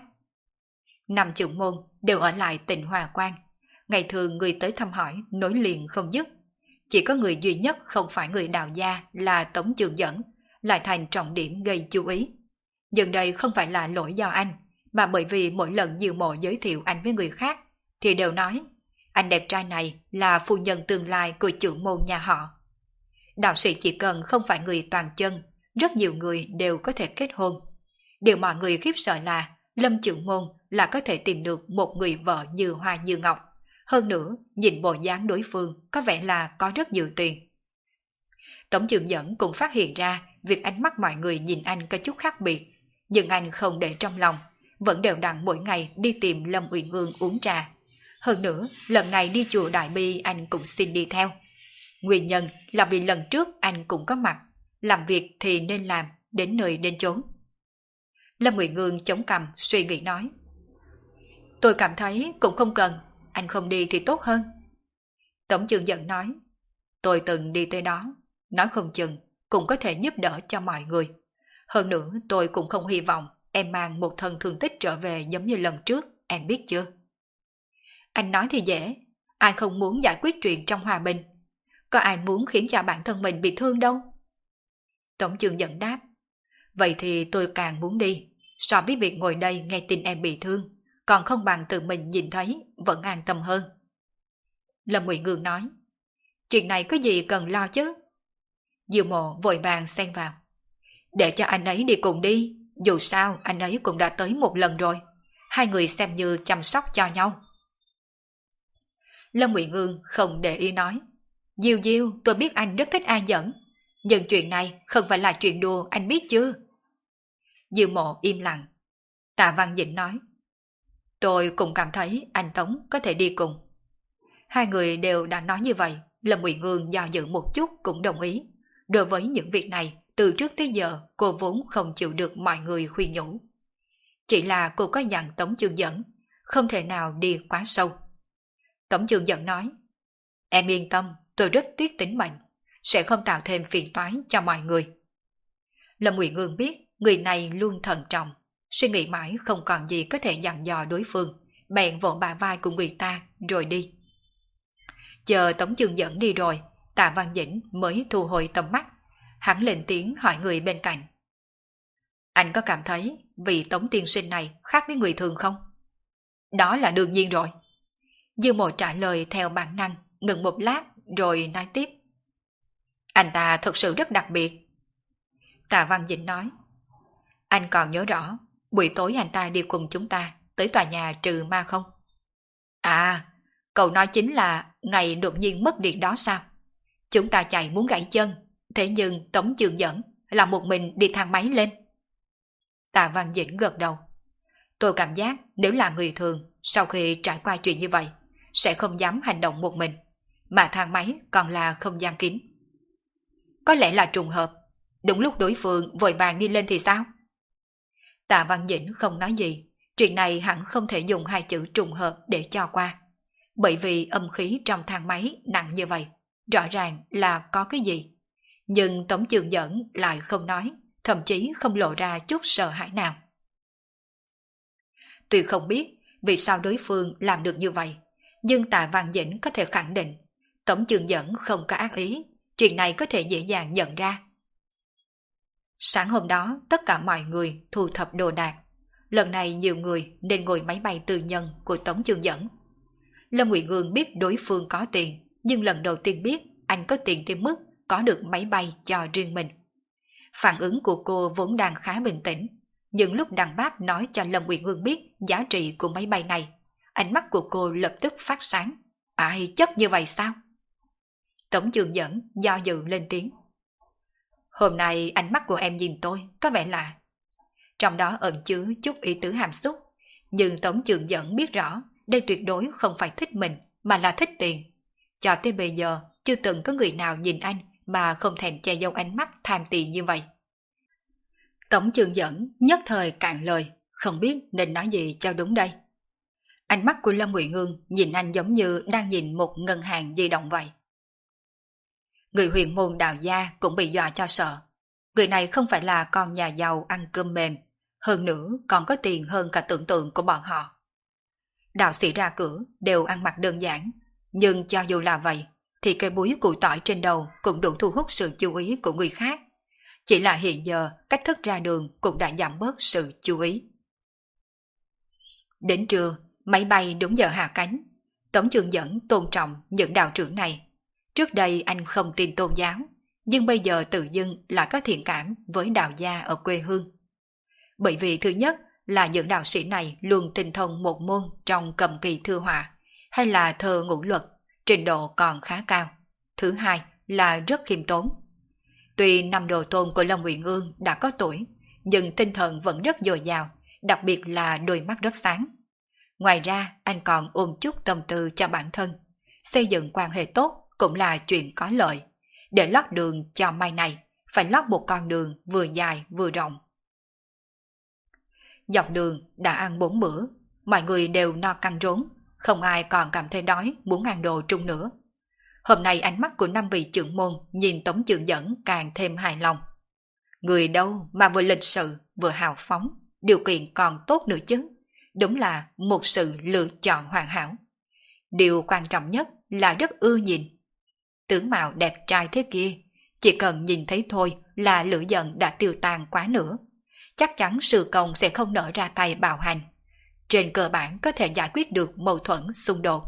5 trưởng môn đều ở lại tỉnh Hòa Quang. Ngày thường người tới thăm hỏi nối liền không dứt. Chỉ có người duy nhất không phải người Đào gia là Tống Trường Dẫn, lại thành trọng điểm gây chú ý. Nhưng đây không phải là lỗi do anh, mà bởi vì mỗi lần Diêu Mộ giới thiệu anh với người khác, thì đều nói anh đẹp trai này là phu nhân tương lai của trưởng môn nhà họ. Đạo sĩ chỉ cần không phải người toàn chân, rất nhiều người đều có thể kết hôn. Điều mọi người khiếp sợ là Lâm trưởng môn là có thể tìm được một người vợ như hoa như ngọc. Hơn nữa, nhìn bộ dáng đối phương có vẻ là có rất nhiều tiền. Tống Trường Dẫn cũng phát hiện ra việc ánh mắt mọi người nhìn anh có chút khác biệt, nhưng anh không để trong lòng, vẫn đều đặn mỗi ngày đi tìm Lâm Uyển Ương uống trà. Hơn nữa, lần này đi chùa Đại Bi anh cũng xin đi theo. Nguyên nhân là vì lần trước anh cũng có mặt, làm việc thì nên làm, đến nơi đến chốn. Lâm Uyển Ương chống cằm suy nghĩ nói: tôi cảm thấy cũng không cần, anh không đi thì tốt hơn. Tống Chương Dẫn nói, tôi từng đi tới đó, nói không chừng cũng có thể giúp đỡ cho mọi người. Hơn nữa tôi cũng không hy vọng em mang một thân thương tích trở về giống như lần trước, em biết chưa? Anh nói thì dễ, ai không muốn giải quyết chuyện trong hòa bình. Có ai muốn khiến cho bản thân mình bị thương đâu. Tống Chương Dẫn đáp, vậy thì tôi càng muốn đi, so với việc ngồi đây nghe tin em bị thương, còn không bằng tự mình nhìn thấy vẫn an tâm hơn. Lâm Ngụy Ngương nói, chuyện này có gì cần lo chứ? Diêu Mộ vội vàng xen vào, để cho anh ấy đi cùng đi, dù sao anh ấy cũng đã tới một lần rồi, hai người xem như chăm sóc cho nhau. Lâm Ngụy Ngương không để ý nói, Diêu Diêu, tôi biết anh rất thích ai dẫn, nhưng chuyện này không phải là chuyện đùa, anh biết chưa? Diêu Mộ im lặng. Tạ Văn Dĩnh nói, tôi cũng cảm thấy anh Tống có thể đi cùng. Hai người đều đã nói như vậy, Lâm Ngụy Ngương do dự một chút cũng đồng ý. Đối với những việc này, từ trước tới giờ cô vốn không chịu được mọi người khuyên nhủ. Chỉ là cô có dặn Tống Chương Dẫn, không thể nào đi quá sâu. Tống Chương Dẫn nói, em yên tâm, tôi rất tiếc tính mệnh, sẽ không tạo thêm phiền toái cho mọi người. Lâm Ngụy Ngương biết người này luôn thận trọng, suy nghĩ mãi không còn gì có thể dặn dò đối phương, bèn vỗ bả vai của người ta rồi đi. Chờ Tống Chương Dẫn đi rồi, Tạ Văn Dĩnh mới thu hồi tầm mắt, hắn lên tiếng hỏi người bên cạnh. Anh có cảm thấy vị Tống tiên sinh này khác với người thường không? Đó là đương nhiên rồi. Dương Mộ trả lời theo bản năng, ngừng một lát rồi nói tiếp. Anh ta thật sự rất đặc biệt. Tạ Văn Dĩnh nói, anh còn nhớ rõ buổi tối anh ta đi cùng chúng ta tới tòa nhà trừ ma không? À, cậu nói chính là ngày đột nhiên mất điện đó sao? Chúng ta chạy muốn gãy chân, thế nhưng Tống Chương Dẫn là một mình đi thang máy lên. Tạ Văn Dĩnh gật đầu. Tôi cảm giác nếu là người thường, sau khi trải qua chuyện như vậy, sẽ không dám hành động một mình, mà thang máy còn là không gian kín. Có lẽ là trùng hợp, đúng lúc đối phương vội vàng đi lên thì sao? Tạ Văn Dĩnh không nói gì, chuyện này hẳn không thể dùng hai chữ trùng hợp để cho qua. Bởi vì âm khí trong thang máy nặng như vậy, rõ ràng là có cái gì. Nhưng Tống Chương Dẫn lại không nói, thậm chí không lộ ra chút sợ hãi nào. Tuy không biết vì sao đối phương làm được như vậy, nhưng Tạ Văn Dĩnh có thể khẳng định Tống Chương Dẫn không có ác ý, chuyện này có thể dễ dàng nhận ra. Sáng hôm đó, tất cả mọi người thu thập đồ đạc. Lần này nhiều người nên ngồi máy bay tư nhân của Tống Chương Dẫn. Lâm Ngụy Ngương biết đối phương có tiền, nhưng lần đầu tiên biết anh có tiền tới mức có được máy bay cho riêng mình. Phản ứng của cô vốn đang khá bình tĩnh, nhưng lúc Đằng Bác nói cho Lâm Ngụy Ngương biết giá trị của máy bay này, ánh mắt của cô lập tức phát sáng. Ai chất như vậy sao? Tống Chương Dẫn do dự lên tiếng. Hôm nay ánh mắt của em nhìn tôi có vẻ lạ. Trong đó ẩn chứa chút ý tứ hàm xúc, nhưng Tống Chương Dẫn biết rõ đây tuyệt đối không phải thích mình mà là thích tiền. Cho tới bây giờ chưa từng có người nào nhìn anh mà không thèm che giấu ánh mắt tham tiền như vậy. Tống Chương Dẫn nhất thời cạn lời, không biết nên nói gì cho đúng đây. Ánh mắt của Lâm Ngụy Ngương nhìn anh giống như đang nhìn một ngân hàng di động vậy. Người huyền môn Đào gia cũng bị dọa cho sợ. Người này không phải là con nhà giàu ăn cơm mềm, hơn nữa còn có tiền hơn cả tưởng tượng của bọn họ. Đạo sĩ ra cửa đều ăn mặc đơn giản, nhưng cho dù là vậy, thì cây búi củ tỏi trên đầu cũng đủ thu hút sự chú ý của người khác. Chỉ là hiện giờ cách thức ra đường cũng đã giảm bớt sự chú ý. Đến trưa, máy bay đúng giờ hạ cánh. Tống Chương Dẫn tôn trọng những đạo trưởng này. Trước đây anh không tin tôn giáo, nhưng bây giờ tự dưng lại có thiện cảm với đạo gia ở quê hương. Bởi vì thứ nhất là những đạo sĩ này luôn tinh thông một môn trong cầm kỳ thư họa hay là thơ ngũ luật, trình độ còn khá cao. Thứ hai là rất khiêm tốn. Tuy năm đồ tôn của Lâm Ngụy Ngương đã có tuổi, nhưng tinh thần vẫn rất dồi dào, đặc biệt là đôi mắt rất sáng. Ngoài ra, anh còn ôm chút tâm tư cho bản thân. Xây dựng quan hệ tốt cũng là chuyện có lợi. Để lót đường cho mai này, phải lót một con đường vừa dài vừa rộng. Dọc đường đã ăn 4 bữa, mọi người đều no căng rốn, không ai còn cảm thấy đói muốn ăn đồ trung nữa. Hôm nay ánh mắt của năm vị trưởng môn nhìn Tống Trường Dẫn càng thêm hài lòng. Người đâu mà vừa lịch sự vừa hào phóng, điều kiện còn tốt nữa chứ. Đúng là một sự lựa chọn hoàn hảo. Điều quan trọng nhất là rất ưa nhìn. Tướng mạo đẹp trai thế kia, chỉ cần nhìn thấy thôi là lửa giận đã tiêu tan quá nữa. Chắc chắn Sư Công sẽ không nỡ ra tay bạo hành. Trên cơ bản có thể giải quyết được mâu thuẫn xung đột.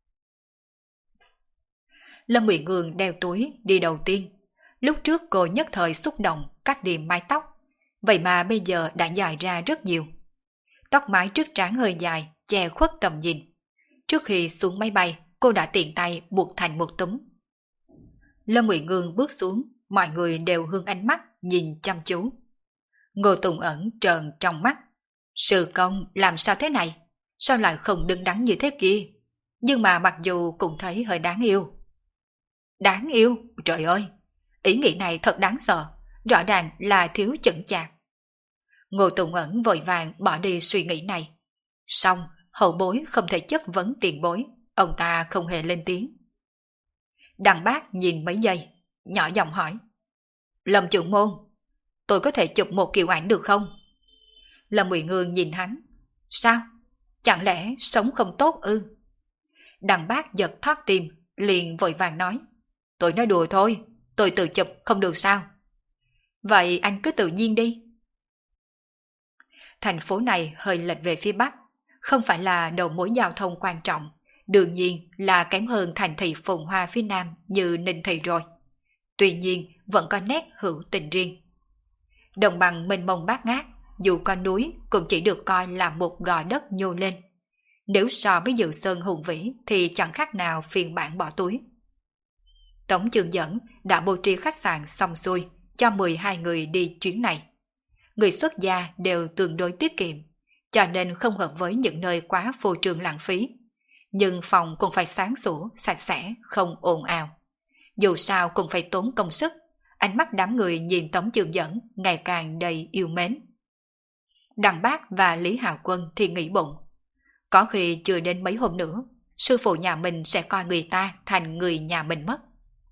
Lâm Uyển Ngương đeo túi đi đầu tiên. Lúc trước cô nhất thời xúc động cắt đi mái tóc, vậy mà bây giờ đã dài ra rất nhiều. Tóc mái trước trán hơi dài, che khuất tầm nhìn. Trước khi xuống máy bay, cô đã tiện tay buộc thành một túm. Lâm Uyển Ngương bước xuống, mọi người đều hướng ánh mắt nhìn chăm chú. Ngô Tùng Ẩn trợn trong mắt. Sư Công làm sao thế này? Sao lại không đứng đắn như thế kia? Nhưng mà mặc dù cũng thấy hơi đáng yêu. Đáng yêu? Trời ơi! Ý nghĩ này thật đáng sợ. Rõ ràng là thiếu chững chạc. Ngô Tùng Ẩn vội vàng bỏ đi suy nghĩ này. Xong, hậu bối không thể chất vấn tiền bối. Ông ta không hề lên tiếng. Đằng Bác nhìn mấy giây, nhỏ giọng hỏi. Lâm trưởng môn, tôi có thể chụp một kiểu ảnh được không? Lâm Uyển Ngương nhìn hắn. Sao? Chẳng lẽ sống không tốt ư? Đằng Bác giật thót tim, liền vội vàng nói. Tôi nói đùa thôi, tôi tự chụp không được sao? Vậy anh cứ tự nhiên đi. Thành phố này hơi lệch về phía Bắc, không phải là đầu mối giao thông quan trọng, đương nhiên là kém hơn thành thị phồn hoa phía Nam như Ninh Thị rồi. Tuy nhiên vẫn có nét hữu tình riêng. Đồng bằng mênh mông bát ngát, dù có núi cũng chỉ được coi là một gò đất nhô lên. Nếu so với Dự Sơn hùng vĩ thì chẳng khác nào phiên bản bỏ túi. Tống Trường Dẫn đã bố trí khách sạn xong xuôi cho 12 người đi chuyến này. Người xuất gia đều tương đối tiết kiệm, cho nên không hợp với những nơi quá phô trương lãng phí. Nhưng phòng cũng phải sáng sủa, sạch sẽ, không ồn ào. Dù sao cũng phải tốn công sức, ánh mắt đám người nhìn Tống Trường Dẫn ngày càng đầy yêu mến. Đằng Bác và Lý Hạo Quân thì nghĩ bụng. Có khi chưa đến mấy hôm nữa, sư phụ nhà mình sẽ coi người ta thành người nhà mình mất.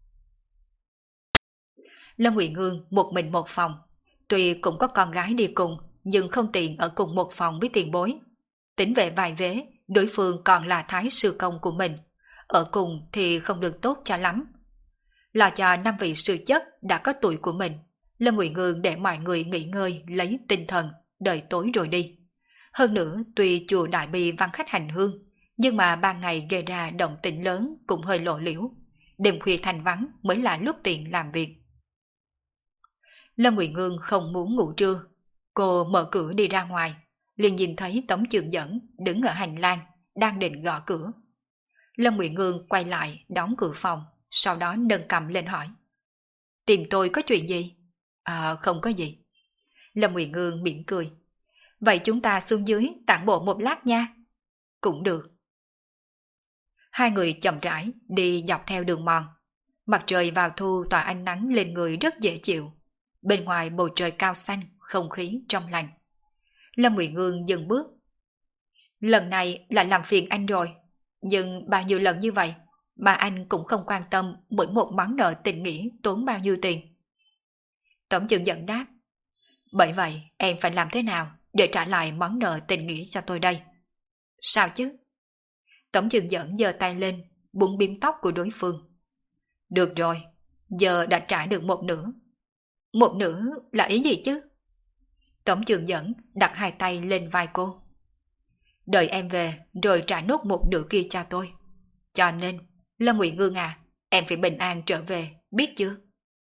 Lâm Uyển Ngương một mình một phòng. Tuy cũng có con gái đi cùng, nhưng không tiện ở cùng một phòng với tiền bối. Tính về vài vế, đối phương còn là Thái sư công của mình. Ở cùng thì không được tốt cho lắm. Lo cho 5 vị sư chất đã có tuổi của mình, Lâm Uyển Ngương để mọi người nghỉ ngơi lấy tinh thần, đợi tối rồi đi. Hơn nữa, tuy chùa Đại Bi vắng khách hành hương, nhưng mà ban ngày gây ra động tĩnh lớn cũng hơi lộ liễu. Đêm khuya thành vắng mới là lúc tiện làm việc. Lâm Uyển Ngương không muốn ngủ trưa. Cô mở cửa đi ra ngoài, liền nhìn thấy Tống Trường Dẫn đứng ở hành lang, đang định gõ cửa. Lâm Uyển Ngương quay lại đóng cửa phòng, sau đó nâng cầm lên hỏi. Tìm tôi có chuyện gì? Không có gì. Lâm Uyển Ngương mỉm cười. Vậy chúng ta xuống dưới tản bộ một lát nha. Cũng được. Hai người chậm rãi đi dọc theo đường mòn. Mặt trời vào thu tỏa ánh nắng lên người rất dễ chịu. Bên ngoài bầu trời cao xanh, không khí trong lành. Lâm Uyển Ngương dừng bước. Lần này là làm phiền anh rồi. Nhưng bao nhiêu lần như vậy mà anh cũng không quan tâm mỗi một món nợ tình nghĩa tốn bao nhiêu tiền. Tống Trường Dẫn đáp. Bởi vậy em phải làm thế nào để trả lại món nợ tình nghĩa cho tôi đây? Sao chứ? Tống Trường Dẫn giơ tay lên, búng bím tóc của đối phương. Được rồi, giờ đã trả được một nửa. Một nửa là ý gì chứ? Tống Trường Dẫn đặt hai tay lên vai cô. Đợi em về rồi trả nốt một nửa kia cho tôi. Cho nên, Lâm Uyển Ngương à, em phải bình an trở về, biết chưa?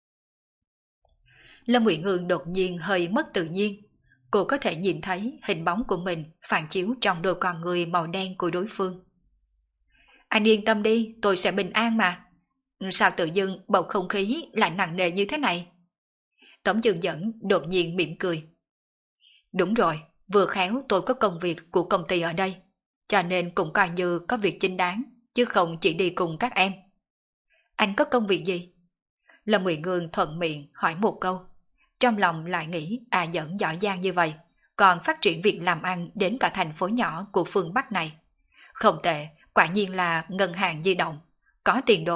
Lâm Uyển Ngương đột nhiên hơi mất tự nhiên. Cô có thể nhìn thấy hình bóng của mình phản chiếu trong đôi con người màu đen của đối phương. Anh yên tâm đi, tôi sẽ bình an mà. Sao tự dưng bầu không khí lại nặng nề như thế này? Tống Trường Dẫn đột nhiên mỉm cười. Đúng rồi, vừa khéo tôi có công việc của công ty ở đây, cho nên cũng coi như có việc chính đáng, chứ không chỉ đi cùng các em. Anh có công việc gì? Lâm Uyển Ngương thuận miệng hỏi một câu. Trong lòng lại nghĩ Dẫn giỏi giang như vậy, còn phát triển việc làm ăn đến cả thành phố nhỏ của phương Bắc này. Không tệ, quả nhiên là ngân hàng di động, có tiền đồ.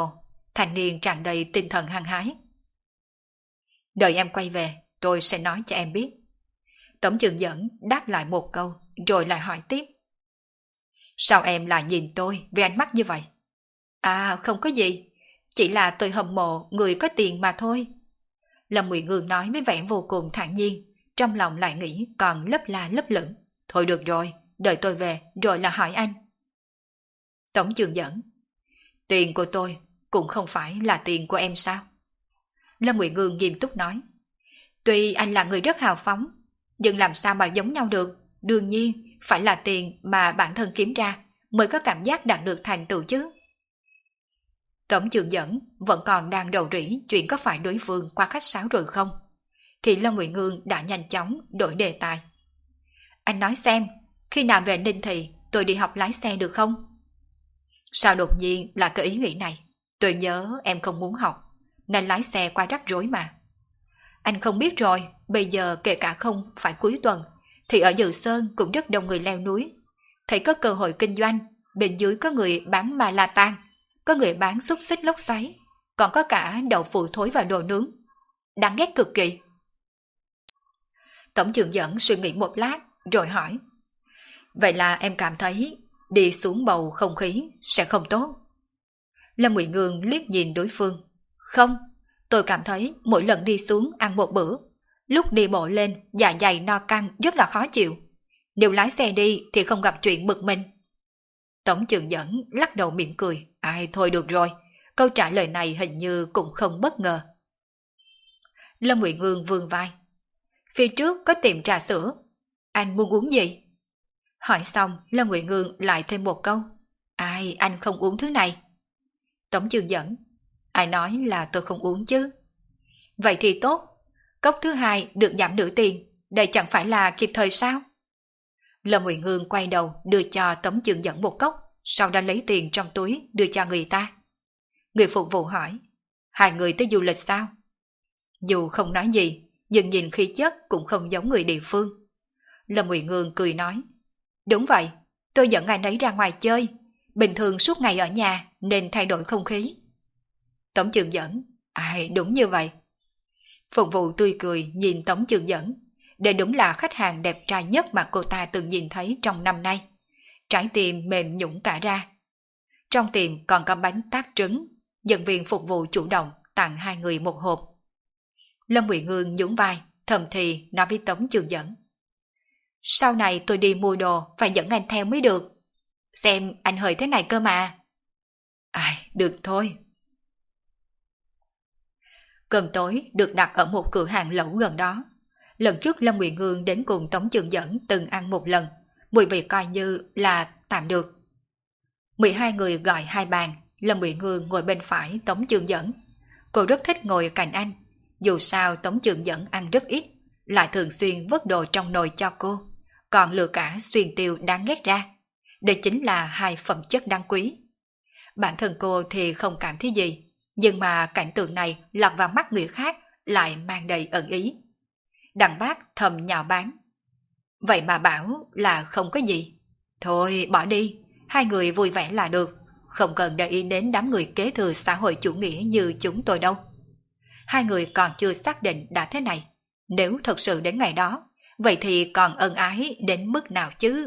thanh niên tràn đầy tinh thần hăng hái. Đợi em quay về, tôi sẽ nói cho em biết. Tống Trường Dẫn đáp lại một câu, rồi lại hỏi tiếp. Sao em lại nhìn tôi với ánh mắt như vậy? À, không có gì, chỉ là tôi hâm mộ người có tiền mà thôi. Lâm Nguyệt Ngương nói với vẻ vô cùng thản nhiên, trong lòng lại nghĩ còn lấp la lấp lửng. Thôi được rồi, đợi tôi về rồi là hỏi anh. Tống Trường Dẫn, tiền của tôi cũng không phải là tiền của em sao? Lâm Nguyệt Ngương nghiêm túc nói. Tuy anh là người rất hào phóng, nhưng làm sao mà giống nhau được? Đương nhiên phải là tiền mà bản thân kiếm ra mới có cảm giác đạt được thành tựu chứ. Tống Trường Dẫn vẫn còn đang đầu rỉ chuyện có phải đối phương qua khách sáo rồi không, thì Lâm Nguyệt Ngương đã nhanh chóng đổi đề tài. Anh nói xem, khi nào về Ninh Thị tôi đi học lái xe được không? Sao đột nhiên là cái ý nghĩ này? Tôi nhớ em không muốn học, nên lái xe qua rắc rối mà. Anh không biết rồi, bây giờ kể cả không phải cuối tuần, thì ở Dự Sơn cũng rất đông người leo núi. Thấy có cơ hội kinh doanh, bên dưới có người bán ma la tan, có người bán xúc xích lốc xoáy, còn có cả đậu phụ thối và đồ nướng. Đáng ghét cực kỳ. Tổng Trường Dẫn suy nghĩ một lát, rồi hỏi. Vậy là em cảm thấy đi xuống bầu không khí sẽ không tốt? Lâm Nguyệt Ngương liếc nhìn đối phương. Không, tôi cảm thấy mỗi lần đi xuống ăn một bữa, lúc đi bộ lên dạ dày no căng rất là khó chịu. Nếu lái xe đi thì không gặp chuyện bực mình. Tổng Trường Dẫn lắc đầu mỉm cười. Ai thôi được rồi, câu trả lời này hình như cũng không bất ngờ. Lâm Nguyệt Ngương vươn vai. Phía trước có tiệm trà sữa, anh muốn uống gì? Hỏi xong, Lâm Nguyệt Ngương lại thêm một câu. Ai, anh không uống thứ này. Tổng Trường Dẫn, ai nói là tôi không uống chứ? Vậy thì tốt, cốc thứ hai được giảm nửa tiền, đây chẳng phải là kịp thời sao? Lâm Nguyệt Ngương quay đầu đưa cho Tống Trường Dẫn một cốc, sau đó lấy tiền trong túi đưa cho người ta. Người phục vụ hỏi, hai người tới du lịch sao? Dù không nói gì, nhưng nhìn khí chất cũng không giống người địa phương. Lâm Nguyệt Ngương cười nói, đúng vậy, tôi dẫn anh ấy ra ngoài chơi, bình thường suốt ngày ở nhà nên thay đổi không khí. Tống Trường Dẫn, ai đúng như vậy. Phục vụ tươi cười nhìn Tống Trường Dẫn, đây đúng là khách hàng đẹp trai nhất mà cô ta từng nhìn thấy trong năm nay. Trái tim mềm nhũn cả ra. Trong tiệm còn có bánh tát trứng, nhân viên phục vụ chủ động tặng hai người một hộp. Lâm Nguyệt Ngương nhún vai, thầm thì nói với Tống Trường Dẫn. Sau này tôi đi mua đồ phải dẫn anh theo mới được. Xem anh hời thế này cơ mà. Ai, được thôi. Cơm tối được đặt ở một cửa hàng lẩu gần đó. Lần trước Lâm Nguyệt Ngương đến cùng Tống Trường Dẫn từng ăn một lần, mùi vị coi như là tạm được. 12 người gọi hai bàn, Lâm Nguyệt Ngương ngồi bên phải Tống Trường Dẫn. Cô rất thích ngồi cạnh anh, dù sao Tống Trường Dẫn ăn rất ít, lại thường xuyên vớt đồ trong nồi cho cô, còn lừa cả xuyên tiêu đáng ghét ra. Đây chính là hai phẩm chất đáng quý. Bản thân cô thì không cảm thấy gì, nhưng mà cảnh tượng này lọt vào mắt người khác lại mang đầy ẩn ý. Đằng Bác thầm nhạo báng. Vậy mà bảo là không có gì. Thôi bỏ đi, hai người vui vẻ là được, không cần để ý đến đám người kế thừa xã hội chủ nghĩa như chúng tôi đâu. Hai người còn chưa xác định đã thế này, nếu thật sự đến ngày đó, vậy thì còn ân ái đến mức nào chứ?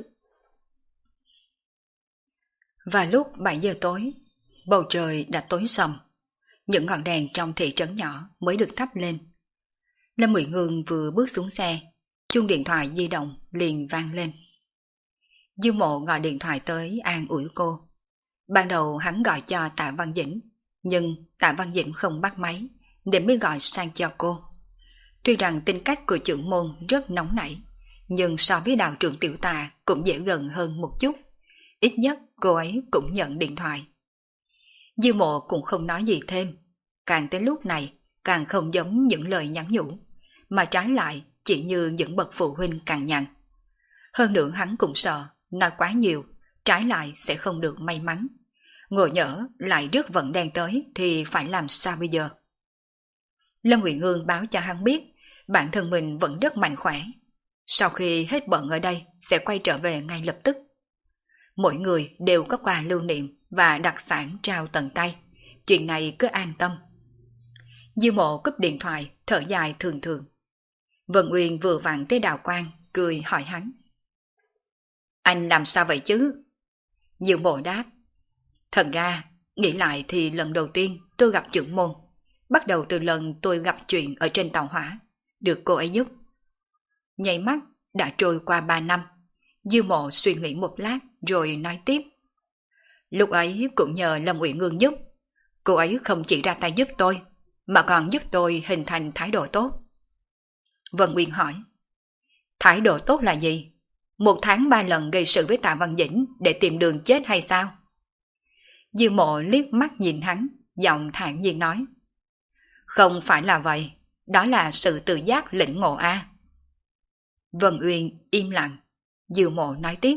Và lúc 7 giờ tối, bầu trời đã tối sầm, những ngọn đèn trong thị trấn nhỏ mới được thắp lên. Lâm Nguyệt Ngương vừa bước xuống xe, chuông điện thoại di động liền vang lên. Dư Mộ gọi điện thoại tới an ủi cô. Ban đầu hắn gọi cho Tạ Văn Dĩnh, nhưng Tạ Văn Dĩnh không bắt máy, nên mới gọi sang cho cô. Tuy rằng tính cách của trưởng môn rất nóng nảy, nhưng so với đạo trưởng Tiểu Tà cũng dễ gần hơn một chút. Ít nhất cô ấy cũng nhận điện thoại. Dư Mộ cũng không nói gì thêm, càng tới lúc này càng không giống những lời nhắn nhủ, mà trái lại chỉ như những bậc phụ huynh càng nhằn. Hơn nữa hắn cũng sợ nói quá nhiều, trái lại sẽ không được may mắn. Ngộ nhỡ lại rước vận đen tới thì phải làm sao bây giờ? Lâm Nguyệt Ngương báo cho hắn biết bản thân mình vẫn rất mạnh khỏe. Sau khi hết bận ở đây sẽ quay trở về ngay lập tức. Mỗi người đều có quà lưu niệm và đặc sản trao tận tay, chuyện này cứ an tâm. Diêu Mộ cúp điện thoại, thở dài thường thường. Vân Uyên vừa vặn tới Đào Quang, cười hỏi hắn. Anh làm sao vậy chứ? Diêu Mộ đáp. Thật ra, nghĩ lại thì lần đầu tiên tôi gặp trưởng môn. Bắt đầu từ lần tôi gặp chuyện ở trên tàu hỏa, được cô ấy giúp. Nháy mắt, đã trôi qua 3 năm. Diêu Mộ suy nghĩ một lát rồi nói tiếp. Lúc ấy cũng nhờ Lâm Uyển Ngương giúp. Cô ấy không chỉ ra tay giúp tôi, mà còn giúp tôi hình thành thái độ tốt. Vân Uyên hỏi. Thái độ tốt là gì? 1 tháng 3 lần gây sự với Tạ Văn Dĩnh để tìm đường chết hay sao? Diêu Mộ liếc mắt nhìn hắn, giọng thản nhiên nói. Không phải là vậy, đó là sự tự giác lĩnh ngộ a. Vân Uyên im lặng. Diêu Mộ nói tiếp.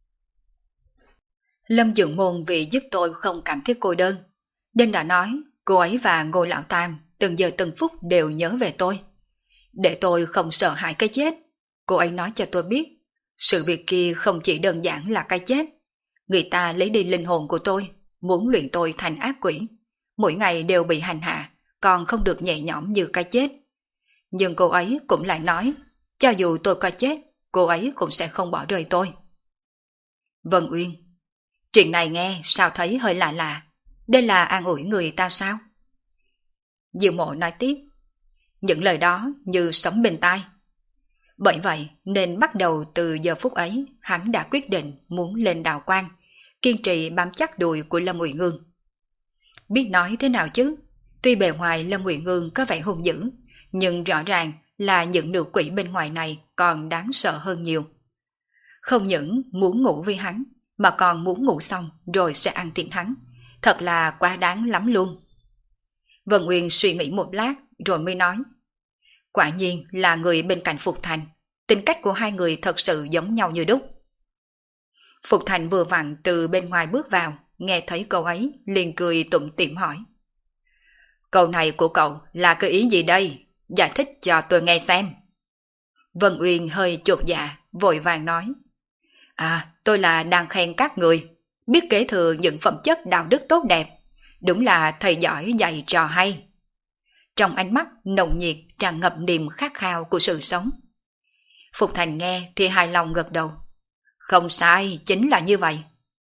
Lâm Dượng Môn vì giúp tôi không cảm thấy cô đơn, nên đã nói cô ấy và Ngô Lão Tam từng giờ từng phút đều nhớ về tôi. Để tôi không sợ hãi cái chết, cô ấy nói cho tôi biết, sự việc kia không chỉ đơn giản là cái chết. Người ta lấy đi linh hồn của tôi, muốn luyện tôi thành ác quỷ. Mỗi ngày đều bị hành hạ, còn không được nhẹ nhõm như cái chết. Nhưng cô ấy cũng lại nói, cho dù tôi có chết, cô ấy cũng sẽ không bỏ rơi tôi. Vân Uyên, chuyện này nghe sao thấy hơi lạ lạ. Đây là an ủi người ta sao? Diêu Mộ nói tiếp. Những lời đó như sấm bên tai. Bởi vậy nên bắt đầu từ giờ phút ấy, hắn đã quyết định muốn lên Đào Quang, kiên trì bám chắc đùi của Lâm Uyển Ngương. Biết nói thế nào chứ? Tuy bề ngoài Lâm Uyển Ngương có vẻ hung dữ, nhưng rõ ràng là những nữ quỷ bên ngoài này còn đáng sợ hơn nhiều. Không những muốn ngủ với hắn, mà còn muốn ngủ xong rồi sẽ ăn thịt hắn. Thật là quá đáng lắm luôn. Vân Uyên suy nghĩ một lát rồi mới nói. Quả nhiên là người bên cạnh Phục Thành. Tính cách của hai người thật sự giống nhau như đúc. Phục Thành vừa vặn từ bên ngoài bước vào, nghe thấy câu ấy liền cười tủm tỉm hỏi. Câu này của cậu là cái ý gì đây? Giải thích cho tôi nghe xem. Vân Uyên hơi chột dạ, vội vàng nói. Tôi là đang khen các người, biết kế thừa những phẩm chất đạo đức tốt đẹp. Đúng là thầy giỏi dạy trò hay. Trong ánh mắt nồng nhiệt tràn ngập niềm khát khao của sự sống. Phục Thành nghe thì hài lòng gật đầu. Không sai, chính là như vậy.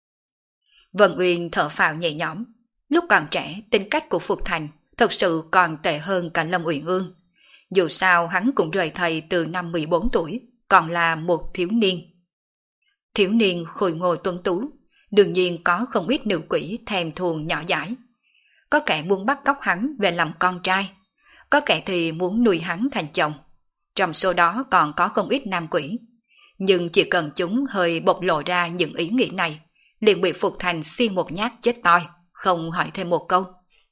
Vân Uyên thở phào nhẹ nhõm. Lúc còn trẻ, tính cách của Phục Thành thật sự còn tệ hơn cả Lâm Uyển Ương. Dù sao hắn cũng rời thầy từ năm 14 tuổi, còn là một thiếu niên. Thiếu niên khôi ngô tuấn tú, đương nhiên có không ít nữ quỷ thèm thuồng nhỏ dãi. Có kẻ muốn bắt cóc hắn về làm con trai, có kẻ thì muốn nuôi hắn thành chồng. Trong số đó còn có không ít nam quỷ. Nhưng chỉ cần chúng hơi bộc lộ ra những ý nghĩ này, liền bị Phục Thành xiên một nhát chết toi, không hỏi thêm một câu.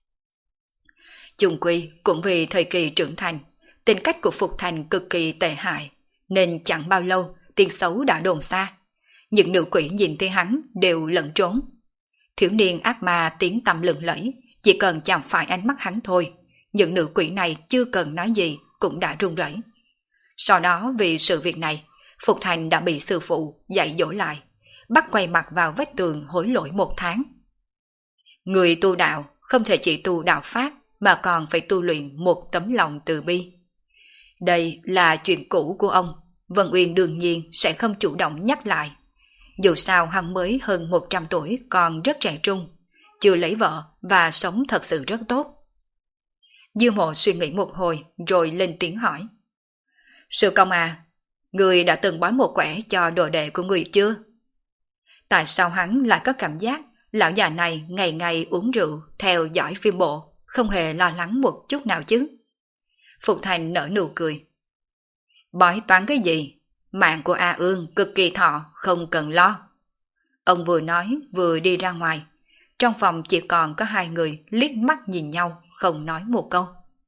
Chung quy cũng vì thời kỳ trưởng thành, tính cách của Phục Thành cực kỳ tệ hại, nên chẳng bao lâu tiếng xấu đã đồn xa. Những nữ quỷ nhìn thấy hắn đều lẫn trốn. Thiếu niên ác ma tiếng tăm lừng lẫy, chỉ cần chạm phải ánh mắt hắn thôi, những nữ quỷ này chưa cần nói gì cũng đã run rẩy. Sau đó vì sự việc này, Phục Thành đã bị sư phụ dạy dỗ lại, bắt quay mặt vào vách tường hối lỗi 1 tháng. Người tu đạo không thể chỉ tu đạo pháp mà còn phải tu luyện một tấm lòng từ bi. Đây là chuyện cũ của ông, Vân Uyên đương nhiên sẽ không chủ động nhắc lại. Dù sao hắn mới hơn 100 tuổi còn rất trẻ trung, chưa lấy vợ và sống thật sự rất tốt. Diêu Mộ suy nghĩ một hồi rồi lên tiếng hỏi. Sư công người đã từng bói một quẻ cho đồ đệ của người chưa? Tại sao hắn lại có cảm giác lão già này ngày ngày uống rượu, theo dõi phim bộ, không hề lo lắng một chút nào chứ? Phục Thành nở nụ cười. Bói toán cái gì? Mạng của A Ương cực kỳ thọ, không cần lo. Ông vừa nói vừa đi ra ngoài. Trong phòng chỉ còn có 2 người liếc mắt nhìn nhau, không nói một câu.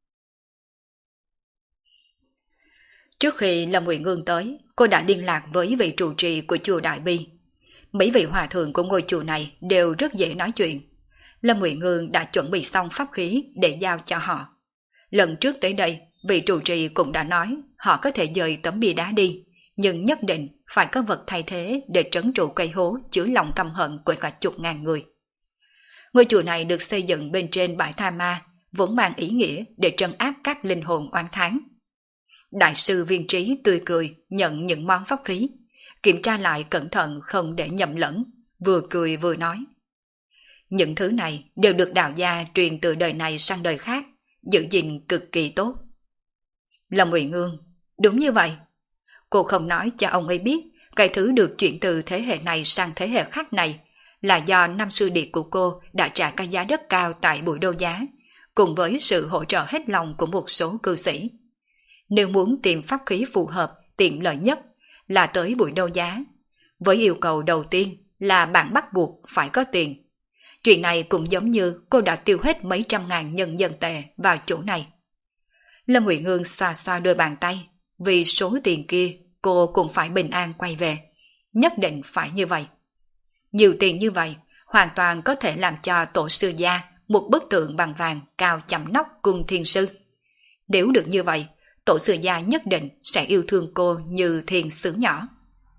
Trước khi Lâm Uyển Ngương tới, cô đã liên lạc với vị trụ trì của chùa Đại Bi. Mấy vị hòa thượng của ngôi chùa này đều rất dễ nói chuyện. Lâm Uyển Ngương đã chuẩn bị xong pháp khí để giao cho họ. Lần trước tới đây, vị trụ trì cũng đã nói họ có thể dời tấm bia đá đi, nhưng nhất định phải có vật thay thế để trấn trụ cây hố chứa lòng căm hận của cả chục ngàn người. Ngôi chùa này được xây dựng bên trên bãi tha ma, vốn mang ý nghĩa để trấn áp các linh hồn oán thán. Đại sư Viên Trí tươi cười nhận những món pháp khí, kiểm tra lại cẩn thận không để nhầm lẫn, vừa cười vừa nói. Những thứ này đều được đạo gia truyền từ đời này sang đời khác, giữ gìn cực kỳ tốt. Lâm Uyển Ương, đúng như vậy. Cô không nói cho ông ấy biết cái thứ được chuyển từ thế hệ này sang thế hệ khác này là do năm sư điệt của cô đã trả cái giá rất cao tại buổi đấu giá, cùng với sự hỗ trợ hết lòng của một số cư sĩ. Nếu muốn tìm pháp khí phù hợp, tiện lợi nhất là tới buổi đấu giá, với yêu cầu đầu tiên là bạn bắt buộc phải có tiền. Chuyện này cũng giống như cô đã tiêu hết mấy trăm ngàn nhân dân tệ vào chỗ này. Lâm Uyển Ương xoa xoa đôi bàn tay, vì số tiền kia cô cũng phải bình an quay về. Nhất định phải như vậy. Nhiều tiền như vậy hoàn toàn có thể làm cho tổ sư gia một bức tượng bằng vàng cao chăm nóc cung thiên sư. Nếu được như vậy, tổ sư gia nhất định sẽ yêu thương cô như thiên sứ nhỏ.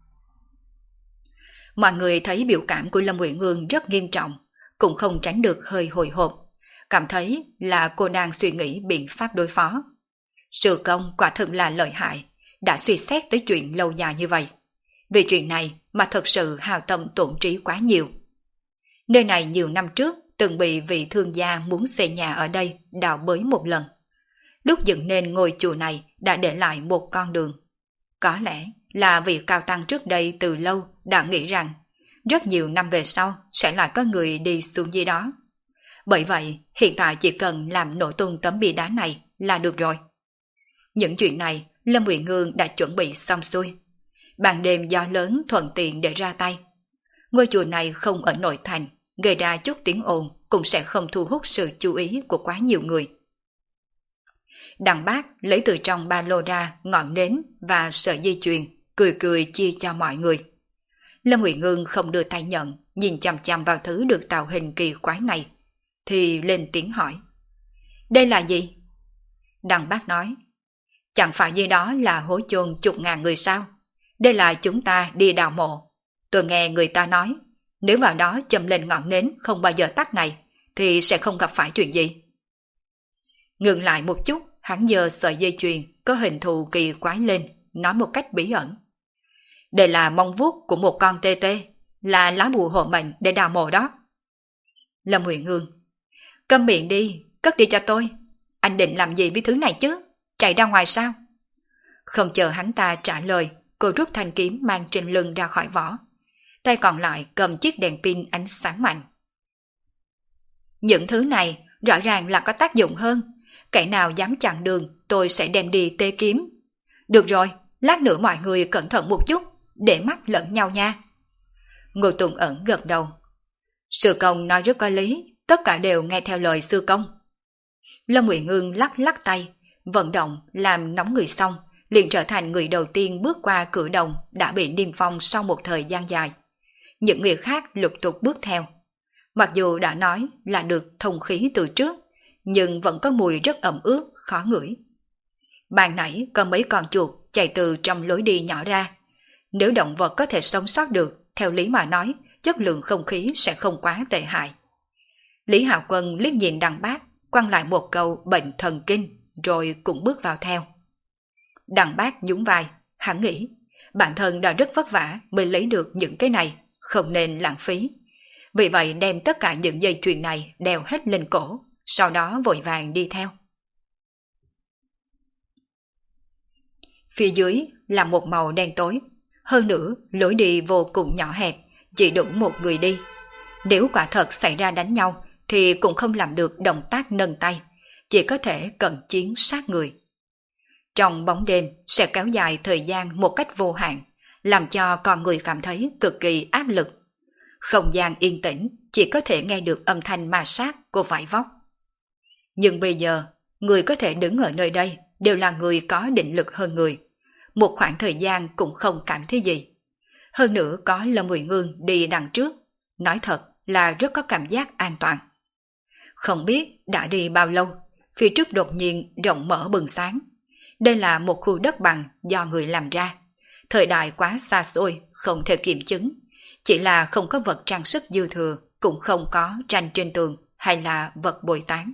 Mọi người thấy biểu cảm của Lâm Uyển Ương rất nghiêm trọng, cũng không tránh được hơi hồi hộp, cảm thấy là cô đang suy nghĩ biện pháp đối phó. Sư công quả thực là lợi hại, đã suy xét tới chuyện lâu dài như vậy. Vì chuyện này mà thật sự hao tâm tổn trí quá nhiều. Nơi này nhiều năm trước từng bị vị thương gia muốn xây nhà ở đây đào bới một lần. Lúc dựng nên ngôi chùa này đã để lại một con đường. Có lẽ là vị cao tăng trước đây từ lâu đã nghĩ rằng rất nhiều năm về sau sẽ lại có người đi xuống dưới đó. Bởi vậy hiện tại chỉ cần làm nổ tung tấm bia đá này là được rồi. Những chuyện này Lâm Uyển Ương đã chuẩn bị xong xuôi. Ban đêm gió lớn thuận tiện để ra tay. Ngôi chùa này không ở nội thành, gây ra chút tiếng ồn cũng sẽ không thu hút sự chú ý của quá nhiều người. Đằng Bác lấy từ trong ba lô ra ngọn nến và sợi dây chuyền, cười cười chia cho mọi người. Lâm Uyển Ương không đưa tay nhận, nhìn chằm chằm vào thứ được tạo hình kỳ quái này, thì lên tiếng hỏi. Đây là gì? Đằng Bác nói. Chẳng phải dưới đó là hố chôn chục ngàn người sao? Đây là chúng ta đi đào mộ. Tôi nghe người ta nói, nếu vào đó châm lên ngọn nến không bao giờ tắt này, thì sẽ không gặp phải chuyện gì. Ngừng lại một chút, hắn giơ sợi dây chuyền có hình thù kỳ quái lên, nói một cách bí ẩn. Đây là mông vuốt của một con tê tê, là lá bùa hộ mệnh để đào mộ đó. Lâm Uyển Ương. Câm miệng đi, cất đi cho tôi. Anh định làm gì với thứ này chứ? Chạy ra ngoài sao? Không chờ hắn ta trả lời, cô rút thanh kiếm mang trên lưng ra khỏi vỏ. Tay còn lại cầm chiếc đèn pin ánh sáng mạnh. Những thứ này rõ ràng là có tác dụng hơn. Kẻ nào dám chặn đường tôi sẽ đem đi tê kiếm. Được rồi, lát nữa mọi người cẩn thận một chút, để mắt lẫn nhau nha. Ngô Tùng Ẩn gật đầu. Sư công nói rất có lý, tất cả đều nghe theo lời sư công. Lâm Uyển Ương lắc lắc tay, vận động làm nóng người xong, liền trở thành người đầu tiên bước qua cửa đồng đã bị niêm phong sau một thời gian dài. Những người khác lục tục bước theo. Mặc dù đã nói là được thông khí từ trước, nhưng vẫn có mùi rất ẩm ướt, khó ngửi. Ban nãy có mấy con chuột chạy từ trong lối đi nhỏ ra. Nếu động vật có thể sống sót được, theo lý mà nói, chất lượng không khí sẽ không quá tệ hại. Lý Hạo Quân liếc nhìn Đằng Bác, quăng lại một câu bệnh thần kinh, rồi cũng bước vào theo. Đằng Bác nhún vai, hắn nghĩ, bản thân đã rất vất vả mới lấy được những cái này, không nên lãng phí. Vì vậy đem tất cả những dây chuyền này đeo hết lên cổ, sau đó vội vàng đi theo. Phía dưới là một màu đen tối, hơn nữa lối đi vô cùng nhỏ hẹp, chỉ đủ một người đi. Nếu quả thật xảy ra đánh nhau thì cũng không làm được động tác nâng tay, chỉ có thể cận chiến sát người. Trong bóng đêm sẽ kéo dài thời gian một cách vô hạn, làm cho con người cảm thấy cực kỳ áp lực. Không gian yên tĩnh, chỉ có thể nghe được âm thanh ma sát của vải vóc. Nhưng bây giờ, người có thể đứng ở nơi đây đều là người có định lực hơn người. Một khoảng thời gian cũng không cảm thấy gì. Hơn nữa có Lâm Uyển Ương đi đằng trước, nói thật là rất có cảm giác an toàn. Không biết đã đi bao lâu, phía trước đột nhiên rộng mở bừng sáng. Đây là một khu đất bằng do người làm ra. Thời đại quá xa xôi, không thể kiểm chứng. Chỉ là không có vật trang sức dư thừa, cũng không có tranh trên tường hay là vật bồi tán.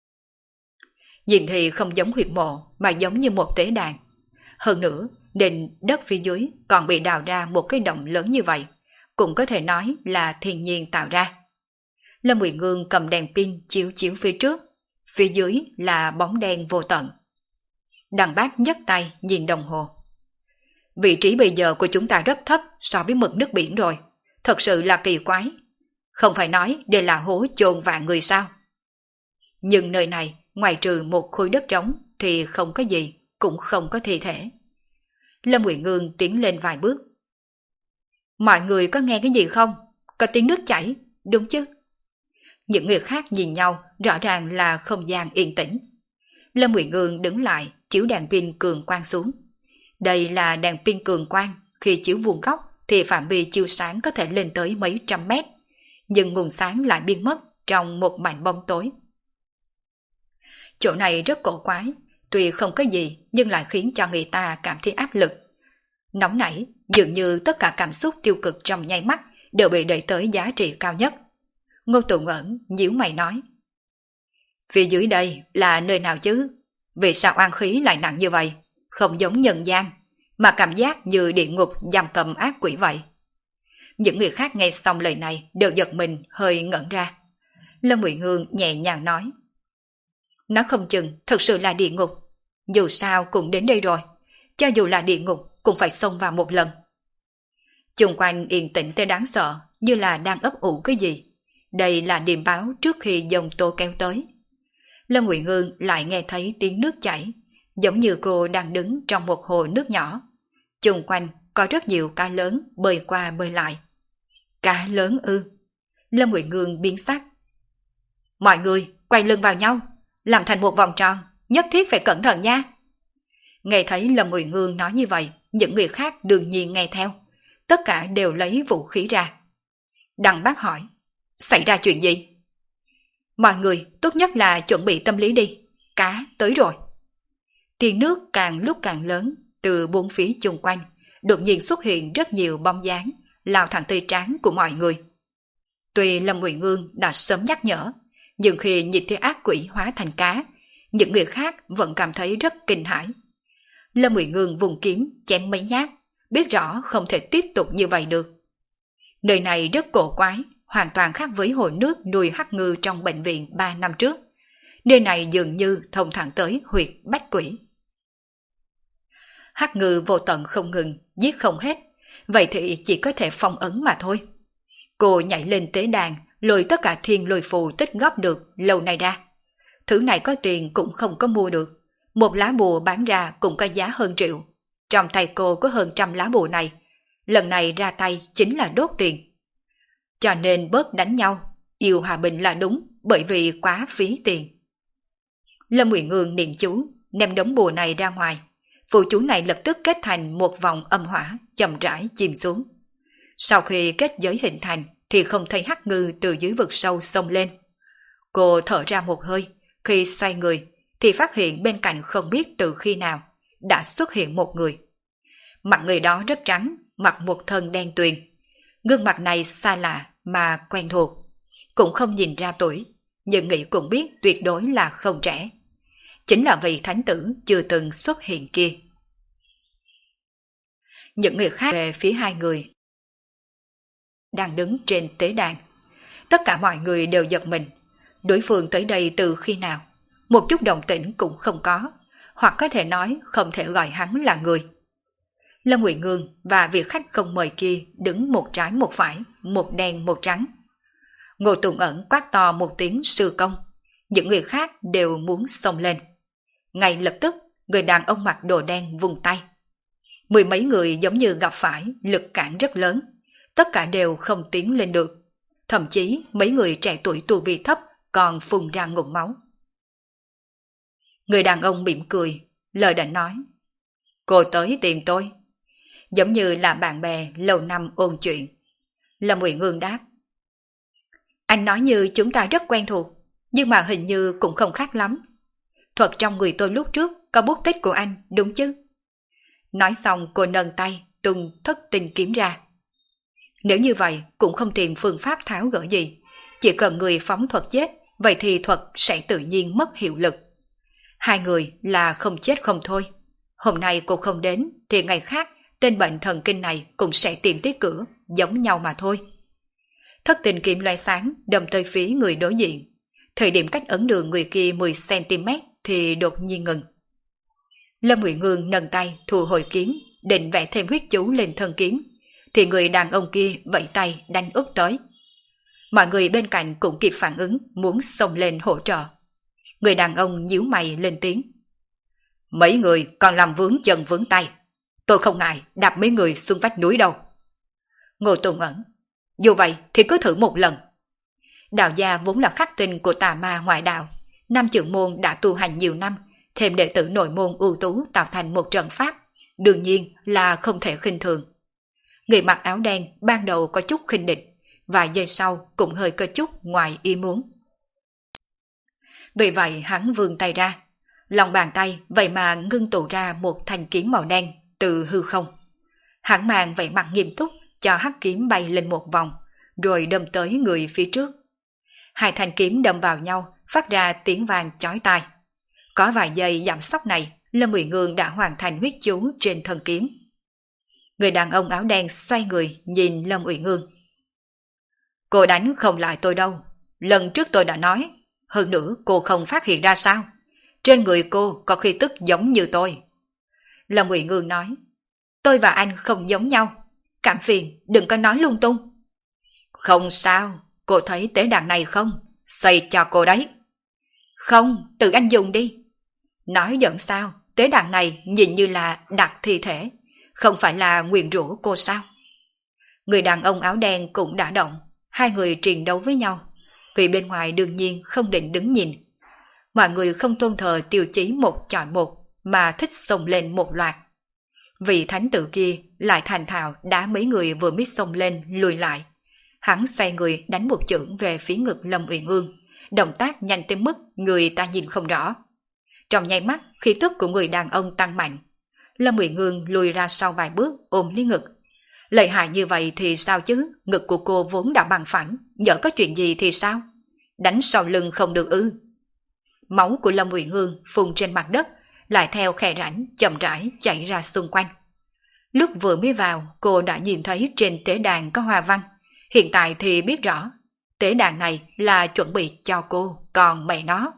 Nhìn thì không giống huyệt mộ mà giống như một tế đàn. Hơn nữa, nền đất phía dưới còn bị đào ra một cái động lớn như vậy, cũng có thể nói là thiên nhiên tạo ra. Lâm Uyển Ngương cầm đèn pin chiếu chiếu phía trước, phía dưới là bóng đen vô tận. Đằng Bác nhấc tay nhìn đồng hồ. Vị trí bây giờ của chúng ta rất thấp so với mực nước biển rồi, thật sự là kỳ quái. Không phải nói đây là hố chôn vạn người sao? Nhưng nơi này ngoài trừ một khối đất trống thì không có gì, cũng không có thi thể. Lâm Uyển Ngương tiến lên vài bước. Mọi người có nghe cái gì không? Có tiếng nước chảy, đúng chứ? Những người khác nhìn nhau, rõ ràng là không gian yên tĩnh. Lâm Uyển Ngương đứng lại, chiếu đèn pin cường quang xuống. Đây là đèn pin cường quang, khi chiếu vuông góc thì phạm vi chiếu sáng có thể lên tới mấy trăm mét, nhưng nguồn sáng lại biến mất trong một mảnh bóng tối. Chỗ này rất cổ quái, tuy không có gì nhưng lại khiến cho người ta cảm thấy áp lực. Nóng nảy, dường như tất cả cảm xúc tiêu cực trong nháy mắt đều bị đẩy tới giá trị cao nhất. Ngô Tùng Ẩn nhíu mày nói. Phía dưới đây là nơi nào chứ? Vì sao oan khí lại nặng như vậy? Không giống nhân gian, mà cảm giác như địa ngục giam cầm ác quỷ vậy. Những người khác nghe xong lời này đều giật mình hơi ngẩn ra. Lâm Uyển Ngương nhẹ nhàng nói. Nó không chừng thật sự là địa ngục. Dù sao cũng đến đây rồi, cho dù là địa ngục cũng phải xông vào một lần. Xung quanh yên tĩnh tới đáng sợ, như là đang ấp ủ cái gì. Đây là điềm báo trước khi dòng tố kéo tới. Lâm Uyển Ngương lại nghe thấy tiếng nước chảy, giống như cô đang đứng trong một hồ nước nhỏ. Xung quanh có rất nhiều cá lớn bơi qua bơi lại. Cá lớn ư? Lâm Uyển Ngương biến sắc. Mọi người quay lưng vào nhau, làm thành một vòng tròn, nhất thiết phải cẩn thận nha. Nghe thấy Lâm Uyển Ngương nói như vậy, những người khác đương nhiên nghe theo. Tất cả đều lấy vũ khí ra. Đằng Bác hỏi, xảy ra chuyện gì? Mọi người tốt nhất là chuẩn bị tâm lý đi, cá tới rồi. Tiếng nước càng lúc càng lớn, từ bốn phía chung quanh, đột nhiên xuất hiện rất nhiều bóng dáng, lao thẳng tới trán của mọi người. Tuy Lâm Uyển Ngương đã sớm nhắc nhở, nhưng khi nhìn thấy ác quỷ hóa thành cá, những người khác vẫn cảm thấy rất kinh hãi. Lâm Uyển Ngương vùng kiếm chém mấy nhát, biết rõ không thể tiếp tục như vậy được. Nơi này rất cổ quái, hoàn toàn khác với hồ nước nuôi hắc ngư trong bệnh viện 3 năm trước. Nơi này dường như thông thẳng tới huyệt bách quỷ. Hắc ngư vô tận không ngừng, giết không hết, vậy thì chỉ có thể phong ấn mà thôi. Cô nhảy lên tế đàn, lôi tất cả thiên lôi phù tích góp được lâu nay ra. Thứ này có tiền cũng không có mua được. Một lá bùa bán ra cũng có giá hơn triệu. Trong tay cô có hơn 100 lá bùa này. Lần này ra tay chính là đốt tiền. Cho nên bớt đánh nhau, yêu hòa bình là đúng, bởi vì quá phí tiền. Lâm Uyển Ngương niệm chú, ném đống bùa này ra ngoài. Phù chú này lập tức kết thành một vòng âm hỏa, chậm rãi chìm xuống. Sau khi kết giới hình thành, thì không thấy hắc ngư từ dưới vực sâu xông lên. Cô thở ra một hơi, khi xoay người, thì phát hiện bên cạnh không biết từ khi nào, đã xuất hiện một người. Mặt người đó rất trắng, mặc một thân đen tuyền. Gương mặt này xa lạ mà quen thuộc. Cũng không nhìn ra tuổi, nhưng nghĩ cũng biết tuyệt đối là không trẻ. Chính là vị thánh tử chưa từng xuất hiện kia. Những người khác về phía hai người đang đứng trên tế đàn. Tất cả mọi người đều giật mình. Đối phương tới đây từ khi nào? Một chút động tĩnh cũng không có, hoặc có thể nói không thể gọi hắn là người. Lâm Uyển Ngương và vị khách không mời kia đứng một trái một phải, một đen một trắng. Ngô Tùng Ẩn quát to một tiếng sư công. Những người khác đều muốn xông lên. Ngay lập tức, người đàn ông mặc đồ đen vùng tay. Mười mấy người giống như gặp phải lực cản rất lớn. Tất cả đều không tiến lên được. Thậm chí mấy người trẻ tuổi tu vi thấp còn phun ra ngụm máu. Người đàn ông mỉm cười, lời đã nói. Cô tới tìm tôi. Giống như là bạn bè lâu năm ôn chuyện. Lâm Uyển Ngương đáp. Anh nói như chúng ta rất quen thuộc, nhưng mà hình như cũng không khác lắm. Thuật trong người tôi lúc trước có bút tích của anh, đúng chứ? Nói xong cô nâng tay, tung thất tinh kiếm ra. Nếu như vậy cũng không tìm phương pháp tháo gỡ gì, Chỉ cần người phóng thuật chết, vậy thì thuật sẽ tự nhiên mất hiệu lực. Hai người là không chết không thôi. Hôm nay cô không đến, thì ngày khác tên bệnh thần kinh này cũng sẽ tìm tới cửa, giống nhau mà thôi. Thất tình kiếm loé sáng, đâm tới phía người đối diện. Thời điểm cách ấn đường người kia 10cm thì đột nhiên ngừng. Lâm Uyển Ngương nâng tay thu hồi kiếm, định vẽ thêm huyết chú lên thân kiếm, thì người đàn ông kia vẫy tay đánh úp tới. Mọi người bên cạnh cũng kịp phản ứng, muốn xông lên hỗ trợ. Người đàn ông nhíu mày lên tiếng. Mấy người còn làm vướng chân vướng tay. Tôi không ngại đạp mấy người xuống vách núi đâu. Ngô Tùng Ẩn. Dù vậy thì cứ thử một lần. Đạo gia vốn là khắc tinh của tà ma ngoại đạo. Nam trưởng môn đã tu hành nhiều năm, thêm đệ tử nội môn ưu tú tạo thành một trận pháp. Đương nhiên là không thể khinh thường. Người mặc áo đen ban đầu có chút khinh địch, vài giây sau cũng hơi có chút ngoài ý muốn. Vì vậy hắn vươn tay ra. Lòng bàn tay vậy mà ngưng tụ ra một thanh kiếm màu đen từ hư không. Hắn mang vẻ mặt nghiêm túc cho hắc kiếm bay lên một vòng, rồi đâm tới người phía trước. Hai thanh kiếm đâm vào nhau, phát ra tiếng vang chói tai. Có vài giây giảm sóc này, Lâm Uyển Ngương đã hoàn thành huyết chú trên thân kiếm. Người đàn ông áo đen xoay người nhìn Lâm Uyển Ngương. Cô đánh không lại tôi đâu. Lần trước tôi đã nói. Hơn nữa cô không phát hiện ra sao? Trên người cô có khí tức giống như tôi. Lâm Uyển Ngương nói. Tôi và anh không giống nhau. Cảm phiền, đừng có nói lung tung. Không sao, cô thấy tế đàn này không? Xây cho cô đấy. Không, tự anh dùng đi. Nói giỡn sao, tế đàn này nhìn như là đặt thi thể. Không phải là nguyền rủa cô sao? Người đàn ông áo đen cũng đã động. Hai người triền đấu với nhau. Vì bên ngoài đương nhiên không định đứng nhìn. Mọi người không tôn thờ tiêu chí một chọi một, mà thích xông lên một loạt. Vị thánh tử kia lại thành thạo đá mấy người vừa mới xông lên lùi lại. Hắn xoay người đánh một chưởng về phía ngực Lâm Uyển Ngương, động tác nhanh tới mức người ta nhìn không rõ. Trong nháy mắt, khí tức của người đàn ông tăng mạnh. Lâm Uyển Ngương lùi ra sau vài bước ôm lấy ngực. Lợi hại như vậy thì sao chứ, ngực của cô vốn đã bằng phẳng, nhỡ có chuyện gì thì sao? Đánh sau lưng không được ư? Máu của Lâm Uyển Ngương phun trên mặt đất, lại theo khe rãnh chậm rãi chảy ra xung quanh. Lúc vừa mới vào, cô đã nhìn thấy trên tế đàn có hoa văn. Hiện tại thì biết rõ, tế đàn này là chuẩn bị cho cô, còn mẹ nó.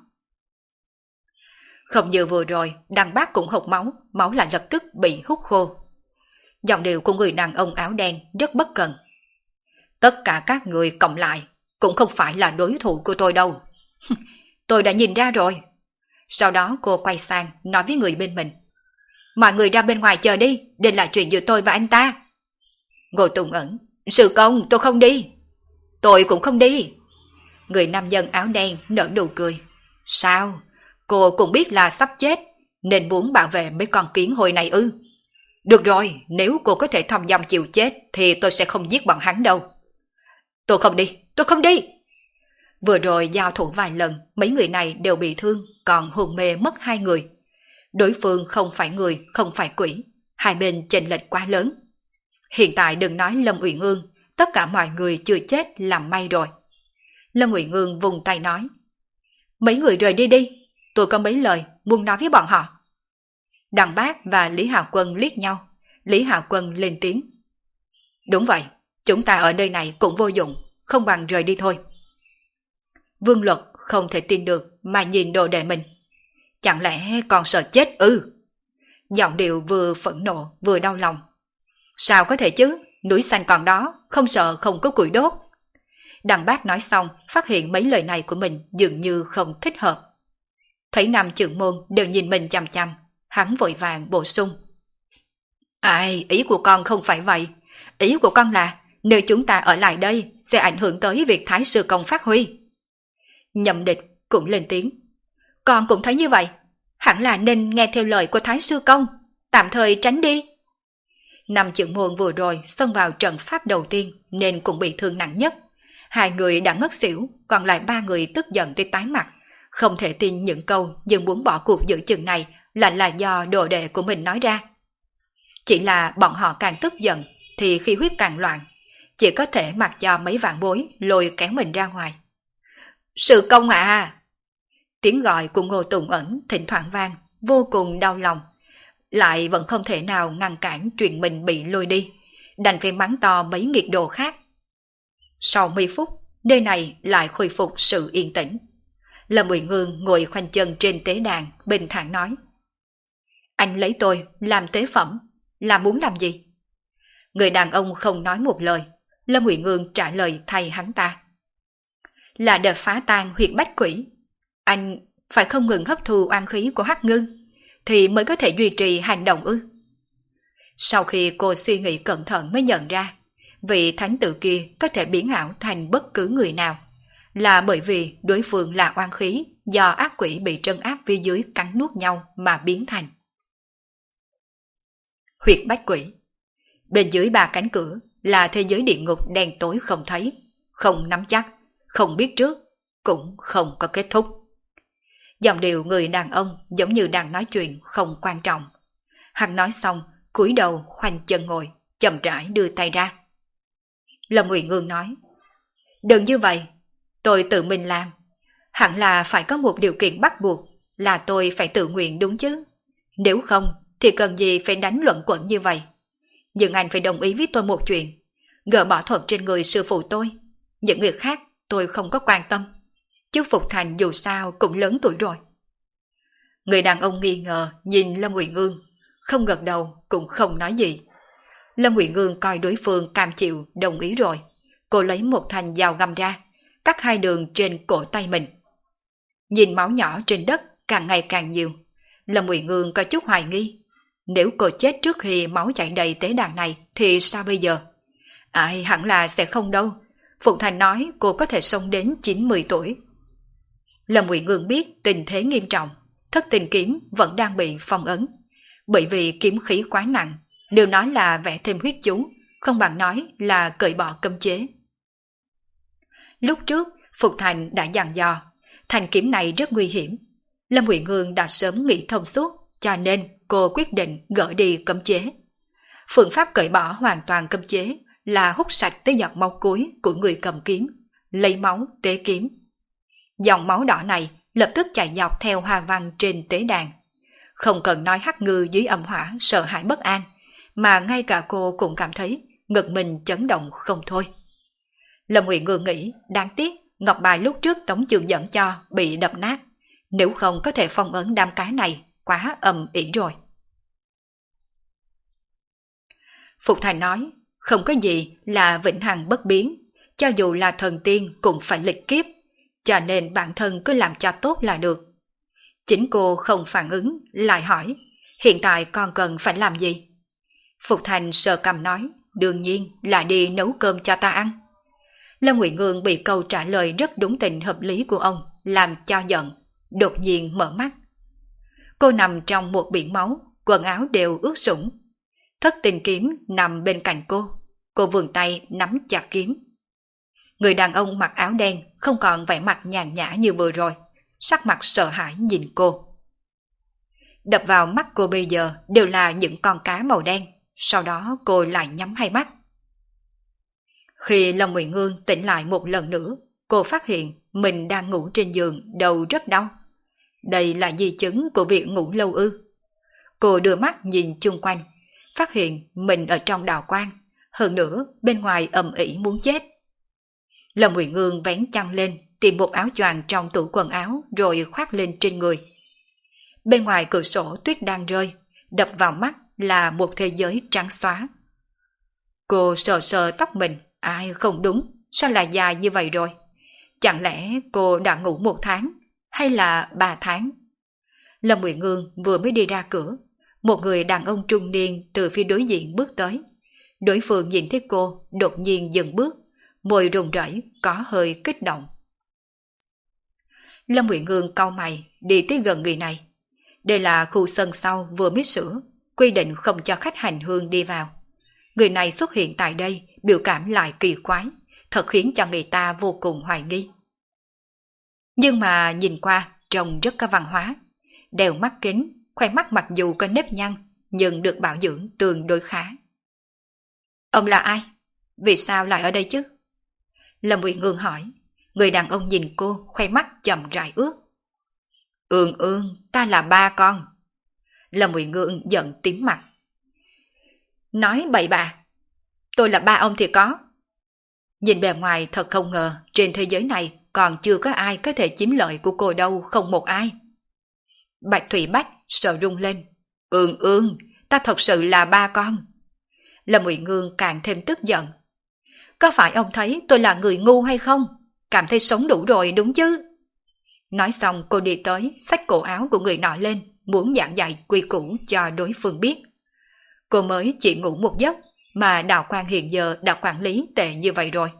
Không như vừa rồi, đàn bác cũng hộc máu, máu lại lập tức bị hút khô. Giọng điệu của người đàn ông áo đen rất bất cần. Tất cả các người cộng lại cũng không phải là đối thủ của tôi đâu. Tôi đã nhìn ra rồi. Sau đó cô quay sang nói với người bên mình. Mọi người ra bên ngoài chờ đi, đây là chuyện giữa tôi và anh ta. Ngô Tùng Ẩn. Sư công, tôi không đi. Tôi cũng không đi. Người nam nhân áo đen nở nụ cười. Sao? Cô cũng biết là sắp chết, nên muốn bảo vệ mấy con kiến hồi này ư? Được rồi, nếu cô có thể thong dong chịu chết thì tôi sẽ không giết bọn hắn đâu. Tôi không đi, tôi không đi. Vừa rồi giao thủ vài lần, mấy người này đều bị thương, còn hôn mê mất hai người. Đối phương không phải người, không phải quỷ, hai bên chênh lệch quá lớn. Hiện tại đừng nói Lâm Uyển Ngương, tất cả mọi người chưa chết làm may rồi. Lâm Uyển Ngương vùng tay nói. Mấy người rời đi đi, tôi có mấy lời muốn nói với bọn họ. Đằng Bác và Lý Hạo Quân liếc nhau. Lý Hạo Quân lên tiếng. Đúng vậy, chúng ta ở nơi này cũng vô dụng, không bằng rời đi thôi. Vương Luật không thể tin được mà nhìn đồ đệ mình. Chẳng lẽ còn sợ chết ư? Giọng điệu vừa phẫn nộ vừa đau lòng. Sao có thể chứ, núi xanh còn đó, không sợ không có củi đốt. Đằng Bác nói xong, phát hiện mấy lời này của mình dường như không thích hợp. Thấy nam trưởng môn đều nhìn mình chằm chằm, hắn vội vàng bổ sung. Ai, ý của con không phải vậy. Ý của con là nếu chúng ta ở lại đây sẽ ảnh hưởng tới việc Thái Sư Công phát huy. Nhậm Địch cũng lên tiếng. Con cũng thấy như vậy. Hẳn là nên nghe theo lời của Thái Sư Công, tạm thời tránh đi. Nam trưởng môn vừa rồi xông vào trận pháp đầu tiên nên cũng bị thương nặng nhất. Hai người đã ngất xỉu, còn lại ba người tức giận tới tái mặt. Không thể tin những câu nhưng muốn bỏ cuộc giữa chừng này là do đồ đệ của mình nói ra. Chỉ là bọn họ càng tức giận thì khí huyết càng loạn, chỉ có thể mặc cho mấy vạn bối lôi kéo mình ra ngoài. Sự công à! Tiếng gọi của Ngô Tùng Ẩn thỉnh thoảng vang, vô cùng đau lòng. Lại vẫn không thể nào ngăn cản chuyện mình bị lôi đi, đành phải mắng to mấy nghiệt đồ khác. Sau mấy phút, nơi này lại khôi phục sự yên tĩnh. Lâm Uyển Ương ngồi khoanh chân trên tế đàn, bình thản nói. Anh lấy tôi làm tế phẩm, là muốn làm gì? Người đàn ông không nói một lời, Lâm Uyển Ương trả lời thay hắn ta. Là để phá tan huyệt bách quỷ. Anh phải không ngừng hấp thu oan khí của Hắc Ngưng, thì mới có thể duy trì hành động ư? Sau khi cô suy nghĩ cẩn thận mới nhận ra, vị thánh tử kia có thể biến ảo thành bất cứ người nào, là bởi vì đối phương là oan khí do ác quỷ bị trấn áp phía dưới cắn nuốt nhau mà biến thành. Huyệt bách quỷ. Bên dưới 3 cánh cửa là thế giới địa ngục đen tối không thấy, không nắm chắc, không biết trước, cũng không có kết thúc. Giọng điệu người đàn ông giống như đang nói chuyện không quan trọng. Hắn nói xong, cúi đầu khoanh chân ngồi, chậm rãi đưa tay ra. Lâm Uyển Ương nói, đừng như vậy, tôi tự mình làm. Hẳn là phải có một điều kiện bắt buộc, là tôi phải tự nguyện đúng chứ. Nếu không, thì cần gì phải đánh luận quẩn như vậy. Nhưng anh phải đồng ý với tôi một chuyện, gỡ bỏ thuật trên người sư phụ tôi. Những người khác tôi không có quan tâm. Chứ Phục Thành dù sao cũng lớn tuổi rồi. Người đàn ông nghi ngờ nhìn Lâm Uyển Ương, không gật đầu cũng không nói gì. Lâm Uyển Ương coi đối phương cam chịu đồng ý rồi. Cô lấy một thanh dao găm ra, cắt 2 đường trên cổ tay mình. Nhìn máu nhỏ trên đất càng ngày càng nhiều, Lâm Uyển Ương có chút hoài nghi. Nếu cô chết trước khi máu chảy đầy tế đàn này thì sao bây giờ? Ai hẳn là sẽ không đâu. Phục Thành nói cô có thể sống đến 90 tuổi. Lâm Uyển Ương biết tình thế nghiêm trọng, thất tình kiếm vẫn đang bị phong ấn. Bởi vì kiếm khí quá nặng, đều nói là vẽ thêm huyết chú, không bằng nói là cởi bỏ cấm chế. Lúc trước, Phục Thành đã dặn dò, thanh kiếm này rất nguy hiểm. Lâm Uyển Ương đã sớm nghĩ thông suốt, cho nên cô quyết định gỡ đi cấm chế. Phương pháp cởi bỏ hoàn toàn cấm chế là hút sạch tới giọt máu cuối của người cầm kiếm, lấy máu tế kiếm. Dòng máu đỏ này lập tức chạy dọc theo hoa văn trên tế đàn. Không cần nói Hắc Ngư dưới âm hỏa sợ hãi bất an, mà ngay cả cô cũng cảm thấy ngực mình chấn động không thôi. Lâm Uyển Ương nghĩ đáng tiếc ngọc bài lúc trước Tống Trường dẫn cho bị đập nát, nếu không có thể phong ấn đám cá này, quá ầm ĩ rồi. Phục Thành nói, không có gì là vĩnh hằng bất biến, cho dù là thần tiên cũng phải lịch kiếp, cho nên bản thân cứ làm cho tốt là được. Chính cô không phản ứng, lại hỏi, hiện tại con cần phải làm gì? Phục Thành sờ cằm nói, đương nhiên là đi nấu cơm cho ta ăn. Lâm Uyển Ương bị câu trả lời rất đúng tình hợp lý của ông làm cho giận, đột nhiên mở mắt. Cô nằm trong một biển máu, quần áo đều ướt sũng. Thất tình kiếm nằm bên cạnh cô vươn tay nắm chặt kiếm. Người đàn ông mặc áo đen không còn vẻ mặt nhàn nhã như vừa rồi, sắc mặt sợ hãi nhìn cô. Đập vào mắt cô bây giờ đều là những con cá màu đen, sau đó cô lại nhắm hai mắt. Khi Lâm Uyển Ương tỉnh lại một lần nữa, cô phát hiện mình đang ngủ trên giường, đầu rất đau. Đây là di chứng của việc ngủ lâu ư? Cô đưa mắt nhìn chung quanh, phát hiện mình ở trong đạo quan, hơn nữa bên ngoài ầm ĩ muốn chết. Lâm Uyển Ương vén chăn lên, tìm một áo choàng trong tủ quần áo rồi khoác lên trên người. Bên ngoài cửa sổ tuyết đang rơi, đập vào mắt là một thế giới trắng xóa. Cô sờ sờ tóc mình, ai không đúng, sao lại dài như vậy rồi? Chẳng lẽ cô đã ngủ 1 tháng, hay là 3 tháng? Lâm Uyển Ương vừa mới đi ra cửa, một người đàn ông trung niên từ phía đối diện bước tới. Đối phương nhìn thấy cô, đột nhiên dừng bước, môi run rẩy, có hơi kích động. Lâm Uyển Ương cau mày, đi tới gần người này. Đây là khu sân sau vừa mới sửa, quy định không cho khách hành hương đi vào. Người này xuất hiện tại đây, biểu cảm lại kỳ quái, thật khiến cho người ta vô cùng hoài nghi. Nhưng mà nhìn qua, trông rất có văn hóa. Đeo mắt kính, khoe mắt mặc dù có nếp nhăn, nhưng được bảo dưỡng tương đối khá. Ông là ai? Vì sao lại ở đây chứ? Lâm Uyển Ương hỏi. Người đàn ông nhìn cô, khoe mắt chậm rãi ướt. Ương, ta là ba con. Lâm Uyển Ương giận tím mặt. Nói bậy bạ, tôi là ba ông thì có. Nhìn bề ngoài thật không ngờ trên thế giới này còn chưa có ai có thể chiếm lợi của cô đâu, không một ai. Bạch Thủy Bách sợ rung lên. Ương, ta thật sự là ba con. Lâm Uyển Ương càng thêm tức giận. Có phải ông thấy tôi là người ngu hay không? Cảm thấy sống đủ rồi đúng chứ? Nói xong cô đi tới, xách cổ áo của người nọ lên, muốn giảng dạy quy củ cho đối phương biết. Cô mới chỉ ngủ một giấc, mà Đào Quang hiện giờ đã quản lý tệ như vậy rồi.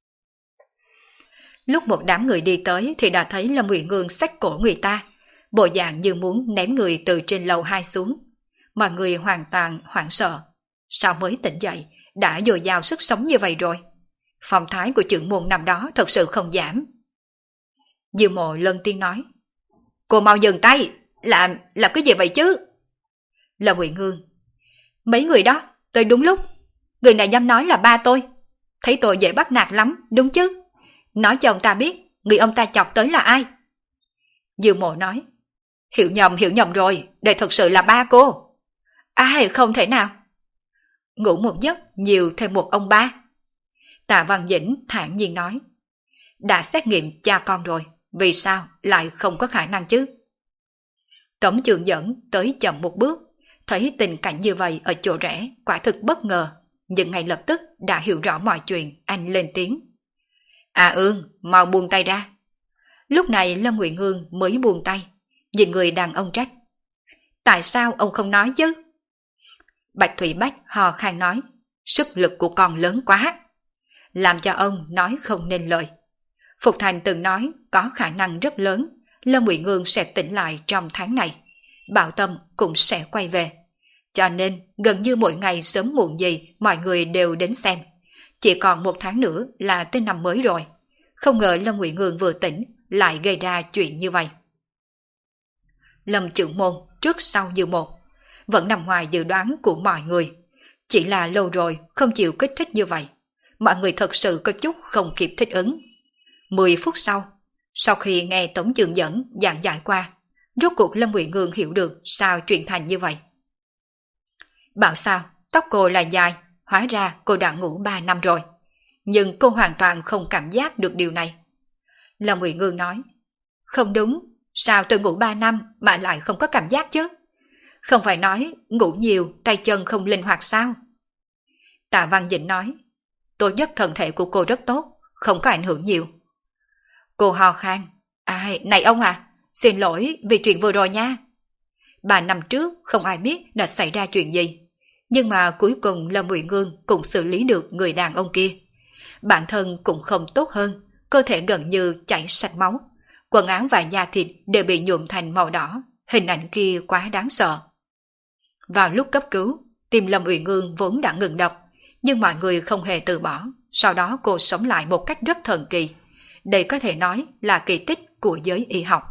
Lúc một đám người đi tới thì đã thấy Lâm Uyển Ương xách cổ người ta, bộ dạng như muốn ném người từ trên lầu 2 xuống. Mọi người hoàn toàn hoảng sợ. Sao mới tỉnh dậy, đã dồi dào sức sống như vậy rồi? Phong thái của trưởng môn năm đó thật sự không giảm. Diêu Mộ lần tiên nói. Cô mau dừng tay, làm cái gì vậy chứ? Lâm Uyển Ương. Mấy người đó, tới đúng lúc. Người này dám nói là ba tôi. Thấy tôi dễ bắt nạt lắm, đúng chứ? Nói cho ông ta biết, người ông ta chọc tới là ai? Diêu Mộ nói. Hiểu nhầm rồi, đây thật sự là ba cô. Ai không thể nào. Ngủ một giấc, nhiều thêm một ông ba. Tạ Văn Dĩnh thản nhiên nói. Đã xét nghiệm cha con rồi, vì sao lại không có khả năng chứ? Tống Trường Dẫn tới chậm một bước, thấy tình cảnh như vậy ở chỗ rẽ, quả thực bất ngờ, nhưng ngay lập tức đã hiểu rõ mọi chuyện, anh lên tiếng. Ương, mau buông tay ra. Lúc này Lâm Uyển Ương mới buông tay, nhìn người đàn ông trách. Tại sao ông không nói chứ? Bạch Thủy Bách hò khan nói, sức lực của con lớn quá, làm cho ông nói không nên lời. Phục Thành từng nói có khả năng rất lớn Lâm Uyển Ương sẽ tỉnh lại trong tháng này, Bảo Tâm cũng sẽ quay về. Cho nên gần như mỗi ngày sớm muộn gì mọi người đều đến xem. Chỉ còn một tháng nữa là tới năm mới rồi. Không ngờ Lâm Uyển Ương vừa tỉnh lại gây ra chuyện như vậy. Lâm trưởng môn trước sau như một, vẫn nằm ngoài dự đoán của mọi người. Chỉ là lâu rồi không chịu kích thích như vậy. Mọi người thật sự có chút không kịp thích ứng. 10 phút sau khi nghe Tống Trường Dẫn giảng giải qua, rốt cuộc Lâm Uyển Ương hiểu được sao chuyện thành như vậy. Bảo sao, tóc cô là dài, hóa ra cô đã ngủ 3 năm rồi. Nhưng cô hoàn toàn không cảm giác được điều này. Lâm Uyển Ương nói, không đúng, sao tôi ngủ 3 năm mà lại không có cảm giác chứ? Không phải nói ngủ nhiều tay chân không linh hoạt sao? Tạ Văn Dĩnh nói, tốt nhất thân thể của cô rất tốt, không có ảnh hưởng nhiều. Cô ho khan, này ông xin lỗi vì chuyện vừa rồi nha. 3 năm trước không ai biết đã xảy ra chuyện gì, nhưng mà cuối cùng Lâm Uyển Ương cũng xử lý được người đàn ông kia. Bản thân cũng không tốt hơn, cơ thể gần như chảy sạch máu, quần áo và da thịt đều bị nhuộm thành màu đỏ, hình ảnh kia quá đáng sợ. Vào lúc cấp cứu, tim Lâm Uyển Ương vốn đã ngừng đập, nhưng mọi người không hề từ bỏ, sau đó cô sống lại một cách rất thần kỳ. Đây có thể nói là kỳ tích của giới y học.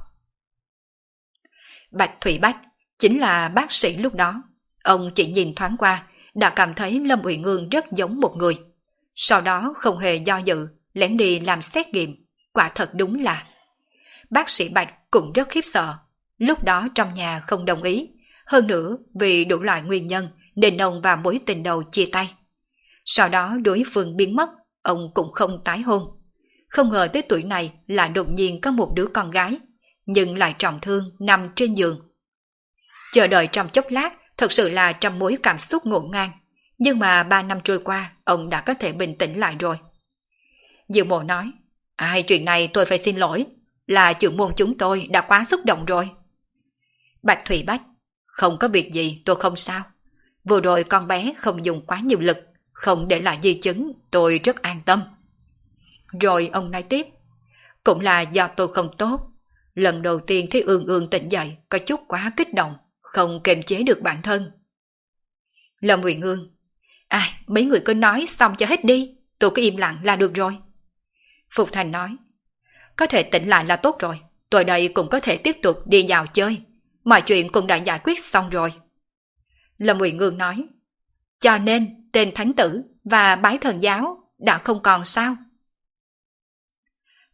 Bạch Thủy Bách chính là bác sĩ lúc đó. Ông chỉ nhìn thoáng qua đã cảm thấy Lâm Uyển Ương rất giống một người. Sau đó không hề do dự, lén đi làm xét nghiệm. Quả thật đúng là. Bác sĩ Bạch cũng rất khiếp sợ. Lúc đó trong nhà không đồng ý. Hơn nữa vì đủ loại nguyên nhân nên ông và mối tình đầu chia tay. Sau đó đối phương biến mất, ông cũng không tái hôn. Không ngờ tới tuổi này lại đột nhiên có một đứa con gái, nhưng lại trọng thương nằm trên giường. Chờ đợi trong chốc lát, thật sự là trăm mối cảm xúc ngổn ngang. Nhưng mà 3 năm trôi qua, ông đã có thể bình tĩnh lại rồi. Diệu Mộ nói, chuyện này tôi phải xin lỗi, là trưởng môn chúng tôi đã quá xúc động rồi. Bạch Thủy Bách, không có việc gì, tôi không sao. Vừa rồi con bé không dùng quá nhiều lực, không để lại di chứng, tôi rất an tâm. Rồi ông nói tiếp, cũng là do tôi không tốt. Lần đầu tiên thấy Ương tỉnh dậy, có chút quá kích động, không kiềm chế được bản thân. Lâm Uyển Ương, mấy người cứ nói xong cho hết đi, tôi cứ im lặng là được rồi. Phục Thành nói, có thể tỉnh lại là tốt rồi, tôi đây cũng có thể tiếp tục đi dạo chơi, mọi chuyện cũng đã giải quyết xong rồi. Lâm Uyển Ương nói, cho nên tên thánh tử và bái thần giáo đã không còn sao?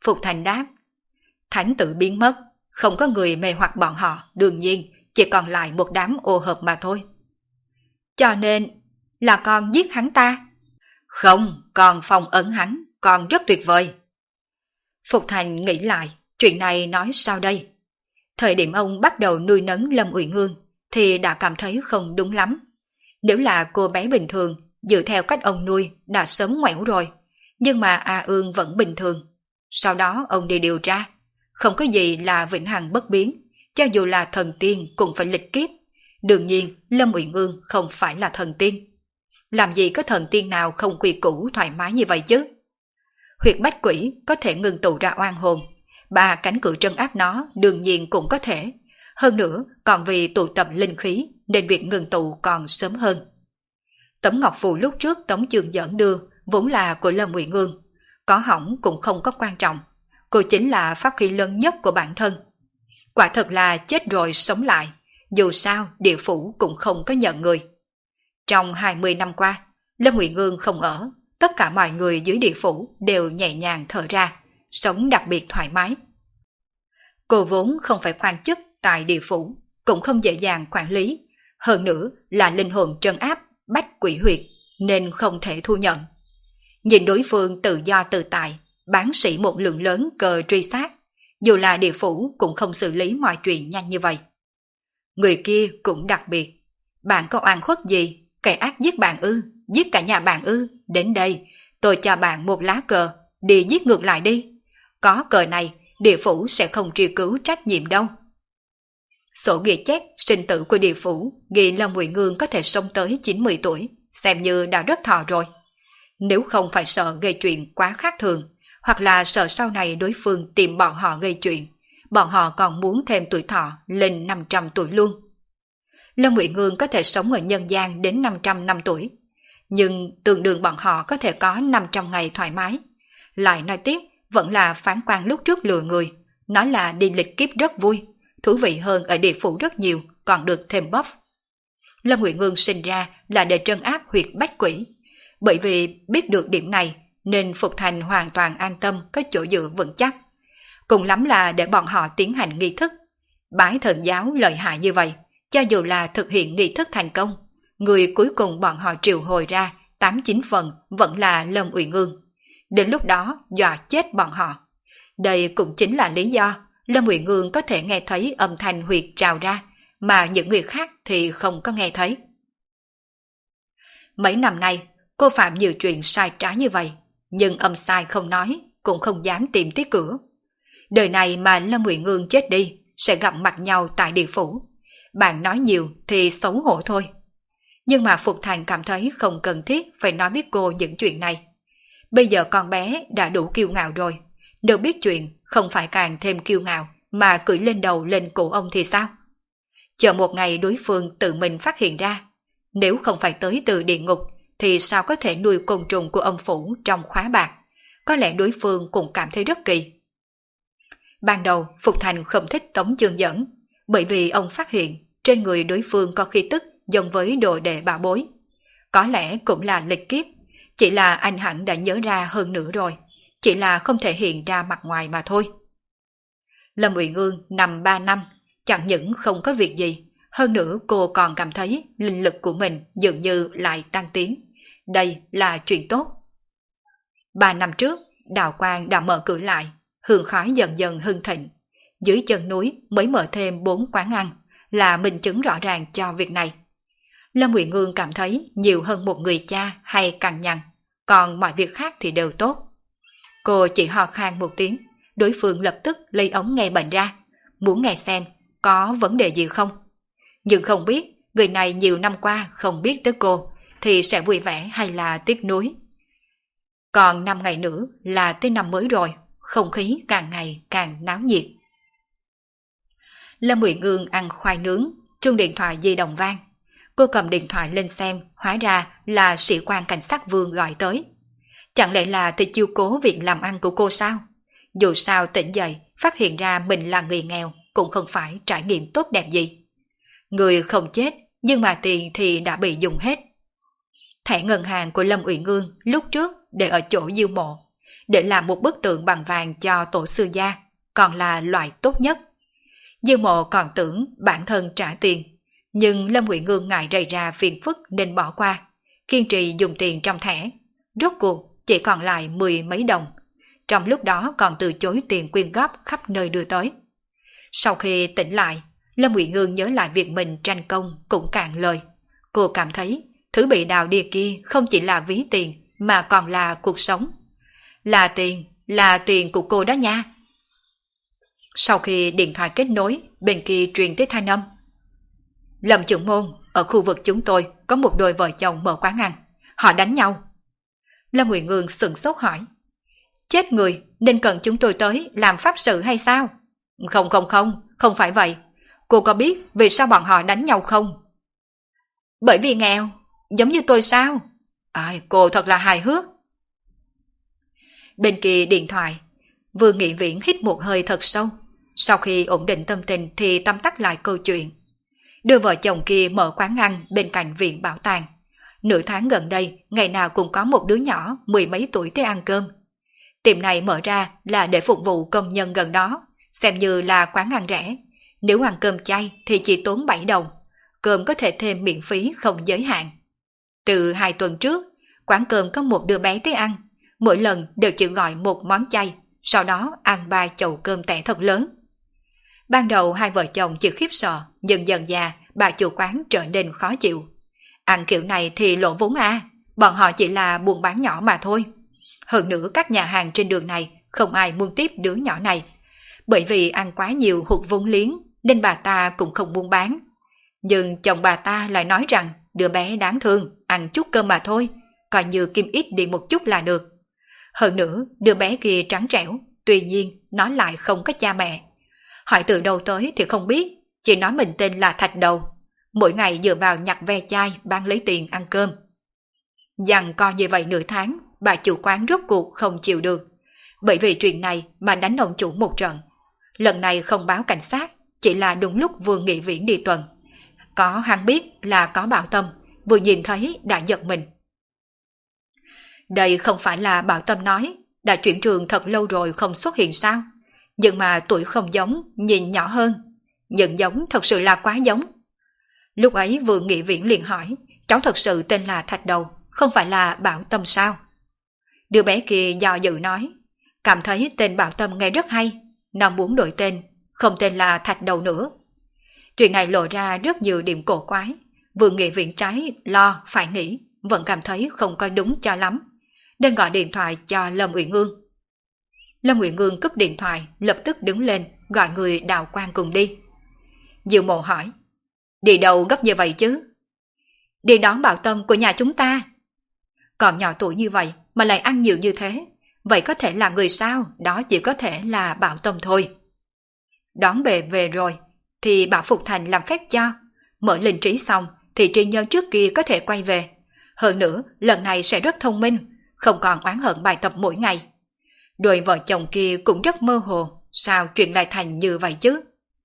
Phục Thành đáp, thánh tử biến mất, không có người mê hoặc bọn họ, đương nhiên chỉ còn lại một đám ô hợp mà thôi. Cho nên là con giết hắn ta? Không, con phong ấn hắn, con rất tuyệt vời. Phục Thành nghĩ lại, chuyện này nói sao đây? Thời điểm ông bắt đầu nuôi nấng Lâm Uyển Ương thì đã cảm thấy không đúng lắm. Nếu là cô bé bình thường, dựa theo cách ông nuôi đã sớm ngoẻo rồi, nhưng mà A Ương vẫn bình thường. Sau đó ông đi điều tra, không có gì là vĩnh hằng bất biến, cho dù là thần tiên cũng phải lịch kiếp. Đương nhiên Lâm Uyển Ương không phải là thần tiên. Làm gì có thần tiên nào không quy củ thoải mái như vậy chứ? Huyệt bách quỷ có thể ngưng tụ ra oan hồn, 3 cánh cửa trấn áp nó đương nhiên cũng có thể. Hơn nữa còn vì tụ tập linh khí nên việc ngưng tụ còn sớm hơn. Tấm ngọc phù lúc trước Tống Chương Dẫn đưa vốn là của Lâm Uyển Ương, có hỏng cũng không có quan trọng, cô chính là pháp khí lớn nhất của bản thân. Quả thật là chết rồi sống lại, dù sao địa phủ cũng không có nhận người. Trong 20 năm qua, Lâm Uyển Ương không ở, tất cả mọi người dưới địa phủ đều nhẹ nhàng thở ra, sống đặc biệt thoải mái. Cô vốn không phải quan chức tại địa phủ, cũng không dễ dàng quản lý, hơn nữa là linh hồn trấn áp bách quỷ huyệt nên không thể thu nhận. Nhìn đối phương tự do tự tại, bán sĩ một lượng lớn cờ truy sát, dù là địa phủ cũng không xử lý mọi chuyện nhanh như vậy. Người kia cũng đặc biệt, bạn có oan khuất gì, kẻ ác giết bạn ư, giết cả nhà bạn ư, đến đây, tôi cho bạn một lá cờ, đi giết ngược lại đi. Có cờ này, địa phủ sẽ không truy cứu trách nhiệm đâu. Sổ ghi chép sinh tử của địa phủ ghi Lâm Uyển Ương có thể sống tới 90 tuổi, xem như đã rất thọ rồi. Nếu không phải sợ gây chuyện quá khác thường, hoặc là sợ sau này đối phương tìm bọn họ gây chuyện, bọn họ còn muốn thêm tuổi thọ lên 500 tuổi luôn. Lâm Uyển Ương có thể sống ở nhân gian đến 500 năm tuổi, nhưng tương đương bọn họ có thể có 500 ngày thoải mái. Lại nói tiếp, vẫn là phán quan lúc trước lừa người, nói là đi lịch kiếp rất vui, thú vị hơn ở địa phủ rất nhiều, còn được thêm buff. Lâm Uyển Ương sinh ra là để trấn áp huyệt bách quỷ, bởi vì biết được điểm này nên Phục Thành hoàn toàn an tâm có chỗ dựa vững chắc. Cùng lắm là để bọn họ tiến hành nghi thức. Bái thần giáo lợi hại như vậy, cho dù là thực hiện nghi thức thành công, người cuối cùng bọn họ triệu hồi ra 8-9 phần vẫn là Lâm Uyển Ương. Đến lúc đó dọa chết bọn họ. Đây cũng chính là lý do Lâm Uyển Ương có thể nghe thấy âm thanh huyệt trào ra, mà những người khác thì không có nghe thấy. Mấy năm nay, cô phạm nhiều chuyện sai trái như vậy, nhưng âm sai không nói, cũng không dám tìm tới cửa. Đời này mà Lâm Uyển Ương chết đi, sẽ gặp mặt nhau tại địa phủ. Bạn nói nhiều thì xấu hổ thôi. Nhưng mà Phục Thành cảm thấy không cần thiết phải nói với cô những chuyện này. Bây giờ con bé đã đủ kiêu ngạo rồi, nếu biết chuyện không phải càng thêm kiêu ngạo mà cưỡi lên đầu lên cổ ông thì sao? Chờ một ngày đối phương tự mình phát hiện ra, nếu không phải tới từ địa ngục thì sao có thể nuôi côn trùng của ông phủ trong khóa bạc? Có lẽ đối phương cũng cảm thấy rất kỳ. Ban đầu Phục Thành không thích Tống Chương Dẫn, bởi vì ông phát hiện trên người đối phương có khí tức giống với đồ đệ bảo bối. Có lẽ cũng là lịch kiếp, chỉ là anh hẳn đã nhớ ra hơn nữa rồi, chỉ là không thể hiện ra mặt ngoài mà thôi. Lâm Uyển Ương nằm 3 năm, chẳng những không có việc gì, hơn nữa cô còn cảm thấy linh lực của mình dường như lại tăng tiến. Đây là chuyện tốt. 3 năm trước, đạo quan đã mở cửa lại, hương khói dần dần hưng thịnh. Dưới chân núi mới mở thêm 4 quán ăn, là minh chứng rõ ràng cho việc này. Lâm Uyển Ương cảm thấy nhiều hơn một người cha hay cằn nhằn, còn mọi việc khác thì đều tốt. Cô chỉ ho khan một tiếng, đối phương lập tức lấy ống nghe bệnh ra, muốn nghe xem có vấn đề gì không. Nhưng không biết người này nhiều năm qua không biết tới cô thì sẽ vui vẻ hay là tiếc nuối. Còn 5 ngày nữa là tới năm mới rồi, không khí càng ngày càng náo nhiệt. Lâm Uyển Ương ăn khoai nướng, chuông điện thoại di động vang. Cô cầm điện thoại lên xem, hóa ra là sĩ quan cảnh sát Vương gọi tới. Chẳng lẽ là tới chiêu cố việc làm ăn của cô sao? Dù sao tỉnh dậy, phát hiện ra mình là người nghèo, cũng không phải trải nghiệm tốt đẹp gì. Người không chết, nhưng mà tiền thì đã bị dùng hết. Thẻ ngân hàng của Lâm Uyển Ương lúc trước để ở chỗ Diêu Mộ. để làm một bức tượng bằng vàng cho tổ sư gia, còn là loại tốt nhất. Dương Mộ còn tưởng bản thân trả tiền, nhưng Lâm Uyển Ngương ngại rầy ra phiền phức nên bỏ qua, kiên trì dùng tiền trong thẻ. Rốt cuộc chỉ còn lại 10 mấy đồng, trong lúc đó còn từ chối tiền quyên góp khắp nơi đưa tới. Sau khi tỉnh lại, Lâm Uyển Ngương nhớ lại việc mình tranh công cũng cạn lời. Cô cảm thấy thứ bị đào đi kia không chỉ là ví tiền mà còn là cuộc sống. Là tiền của cô đó nha. Sau khi điện thoại kết nối, bên kia truyền tới thanh âm. Lâm trưởng môn, ở khu vực chúng tôi có một đôi vợ chồng mở quán ăn. Họ đánh nhau. Lâm Uyển Ngương sững sốt hỏi. Chết người, nên cần chúng tôi tới làm pháp sự hay sao? Không phải vậy. Cô có biết vì sao bọn họ đánh nhau không? Bởi vì nghèo, giống như tôi sao? Cô thật là hài hước. Bên kia điện thoại, Vương Nghị Viễn hít một hơi thật sâu. Sau khi ổn định tâm tình thì tóm tắt lại câu chuyện. Đôi vợ chồng kia mở quán ăn bên cạnh viện bảo tàng. Nửa tháng gần đây, ngày nào cũng có một đứa nhỏ 10 mấy tuổi tới ăn cơm. Tiệm này mở ra là để phục vụ công nhân gần đó, xem như là quán ăn rẻ. Nếu ăn cơm chay thì chỉ tốn 7 đồng, cơm có thể thêm miễn phí không giới hạn. Từ 2 tuần trước, quán cơm có một đứa bé tới ăn, mỗi lần đều chỉ gọi một món chay, sau đó ăn 3 chậu cơm tẻ thật lớn. Ban đầu hai vợ chồng chỉ khiếp sợ, nhưng dần dà bà chủ quán trở nên khó chịu. Ăn kiểu này thì lỗ vốn bọn họ chỉ là buôn bán nhỏ mà thôi. Hơn nữa các nhà hàng trên đường này không ai muốn tiếp đứa nhỏ này. Bởi vì ăn quá nhiều hụt vốn liếng nên bà ta cũng không buôn bán. Nhưng chồng bà ta lại nói rằng đứa bé đáng thương, ăn chút cơm mà thôi, coi như kim ít đi một chút là được. Hơn nữa đứa bé kia trắng trẻo, tuy nhiên nó lại không có cha mẹ. Hỏi từ đâu tới thì không biết, chỉ nói mình tên là Thạch Đầu. Mỗi ngày dựa vào nhặt ve chai bán lấy tiền ăn cơm. Dằn co như vậy nửa tháng, bà chủ quán rốt cuộc không chịu được. Bởi vì chuyện này mà đánh ông chủ một trận. Lần này không báo cảnh sát, chỉ là đúng lúc Vương Nghị Viễn đi tuần. Có hắn biết là có Bảo Tâm, vừa nhìn thấy đã giật mình. Đây không phải là Bảo Tâm nói, đã chuyển trường thật lâu rồi không xuất hiện sao? Nhưng mà tuổi không giống, nhìn nhỏ hơn. Nhưng giống thật sự là quá giống. Lúc ấy Vương Nghị Viễn liền hỏi, cháu thật sự tên là Thạch Đầu, không phải là Bảo Tâm sao? Đứa bé kia do dự nói, cảm thấy tên Bảo Tâm nghe rất hay, nó muốn đổi tên, không tên là Thạch Đầu nữa. Chuyện này lộ ra rất nhiều điểm cổ quái. Vương Nghị Viễn trái lo phải nghĩ, vẫn cảm thấy không có đúng cho lắm, nên gọi điện thoại cho Lâm Uyển Ngương. Lâm Uyển Ngương cúp điện thoại, lập tức đứng lên gọi người đào quan cùng đi. Diệu Mộ hỏi, đi đâu gấp như vậy chứ? Đi đón Bảo Tâm của nhà chúng ta. Còn nhỏ tuổi như vậy mà lại ăn nhiều như thế, vậy có thể là người sao? Đó chỉ có thể là Bảo Tâm thôi. Đón về rồi thì bảo Phục Thành làm phép cho, mở linh trí xong thì trí nhớ trước kia có thể quay về. Hơn nữa lần này sẽ rất thông minh, không còn oán hận bài tập mỗi ngày. Đôi vợ chồng kia cũng rất mơ hồ, sao chuyện lại thành như vậy chứ?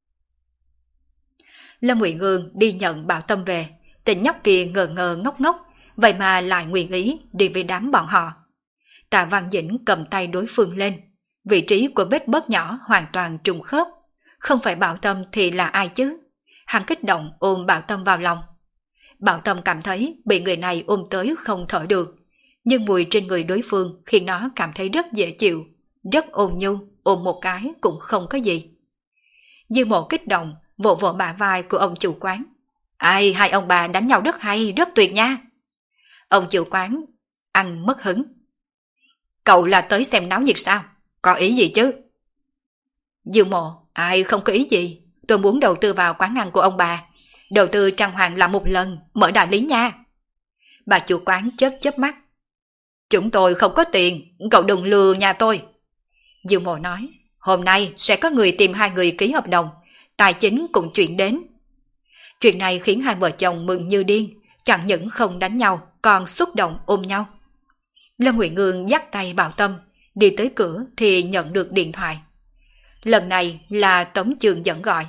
Lâm Uyển Ngương đi nhận Bảo Tâm về, tên nhóc kia ngờ ngờ ngốc ngốc, vậy mà lại nguyện ý đi với đám bọn họ. Tạ Văn Dĩnh cầm tay đối phương lên, vị trí của vết bớt nhỏ hoàn toàn trùng khớp. Không phải Bảo Tâm thì là ai chứ? Hắn kích động ôm Bảo Tâm vào lòng. Bảo Tâm cảm thấy bị người này ôm tới không thở được, nhưng mùi trên người đối phương khiến nó cảm thấy rất dễ chịu, rất ôn nhu, ôm một cái cũng không có gì. Dương Mộ kích động vỗ vỗ bả vai của ông chủ quán. Ai, hai ông bà đánh nhau rất hay, rất tuyệt nha. Ông chủ quán ăn mất hứng. Cậu là tới xem náo nhiệt sao? Có ý gì chứ? Dương Mộ, ai không có ý gì. Tôi muốn đầu tư vào quán ăn của ông bà. Đầu tư trang hoàng làm một lần, mở đại lý nha. Bà chủ quán chớp chớp mắt. Chúng tôi không có tiền, cậu đừng lừa nhà tôi. Dương Mộ nói, hôm nay sẽ có người tìm hai người ký hợp đồng, tài chính cũng chuyển đến. Chuyện này khiến hai vợ chồng mừng như điên, chẳng những không đánh nhau, còn xúc động ôm nhau. Lâm Uyển Ngương dắt tay Bảo Tâm, đi tới cửa thì nhận được điện thoại. Lần này là Tống Trường Dẫn gọi.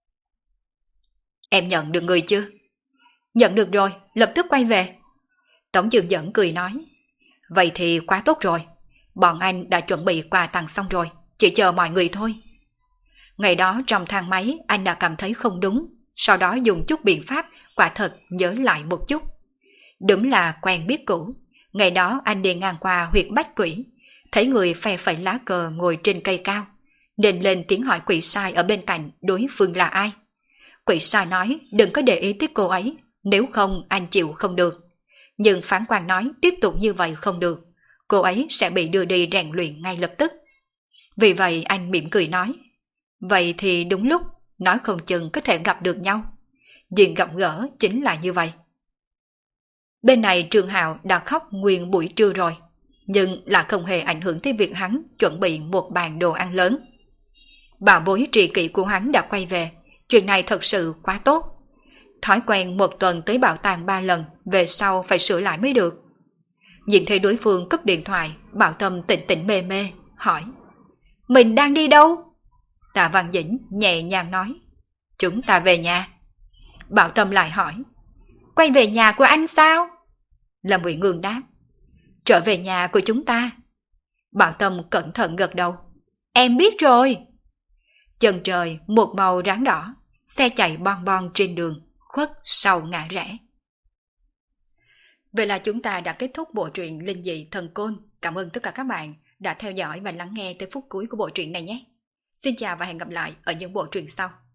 Em nhận được người chưa? Nhận được rồi, lập tức quay về. Tống Trường Dẫn cười nói, vậy thì quá tốt rồi. bọn anh đã chuẩn bị quà tặng xong rồi, chỉ chờ mọi người thôi. Ngày đó trong thang máy anh đã cảm thấy không đúng, sau đó dùng chút biện pháp quả thật nhớ lại một chút. Đúng là quen biết cũ. Ngày đó anh đi ngang qua huyệt Bách Quỷ, thấy người phe phẩy lá cờ ngồi trên cây cao, nên lên tiếng hỏi quỷ sai ở bên cạnh đối phương là ai. Quỷ sai nói đừng có để ý tới cô ấy, nếu không anh chịu không được. Nhưng phán quan nói tiếp tục như vậy không được, cô ấy sẽ bị đưa đi rèn luyện ngay lập tức. Vì vậy anh mỉm cười nói, vậy thì đúng lúc, nói không chừng có thể gặp được nhau. Duyên gặp gỡ chính là như vậy. Bên này Trương Hạo đã khóc nguyên buổi trưa rồi, nhưng là không hề ảnh hưởng tới việc hắn chuẩn bị một bàn đồ ăn lớn. Bảo bối tri kỷ của hắn đã quay về, chuyện này thật sự quá tốt. Thói quen một tuần tới bảo tàng 3 lần, về sau phải sửa lại mới được. Nhìn thấy đối phương cúp điện thoại, Bảo Tâm tỉnh tỉnh mê mê, hỏi, mình đang đi đâu? Tạ Văn Dĩnh nhẹ nhàng nói, chúng ta về nhà. Bảo Tâm lại hỏi, quay về nhà của anh sao? Lâm Uyển Ngương đáp, trở về nhà của chúng ta. Bảo Tâm cẩn thận gật đầu, em biết rồi. Chân trời một màu ráng đỏ, xe chạy bon bon trên đường, khuất sau ngã rẽ. Vậy là chúng ta đã kết thúc bộ truyện Linh Dị Thần Côn. Cảm ơn tất cả các bạn đã theo dõi và lắng nghe tới phút cuối của bộ truyện này nhé. Xin chào và hẹn gặp lại ở những bộ truyện sau.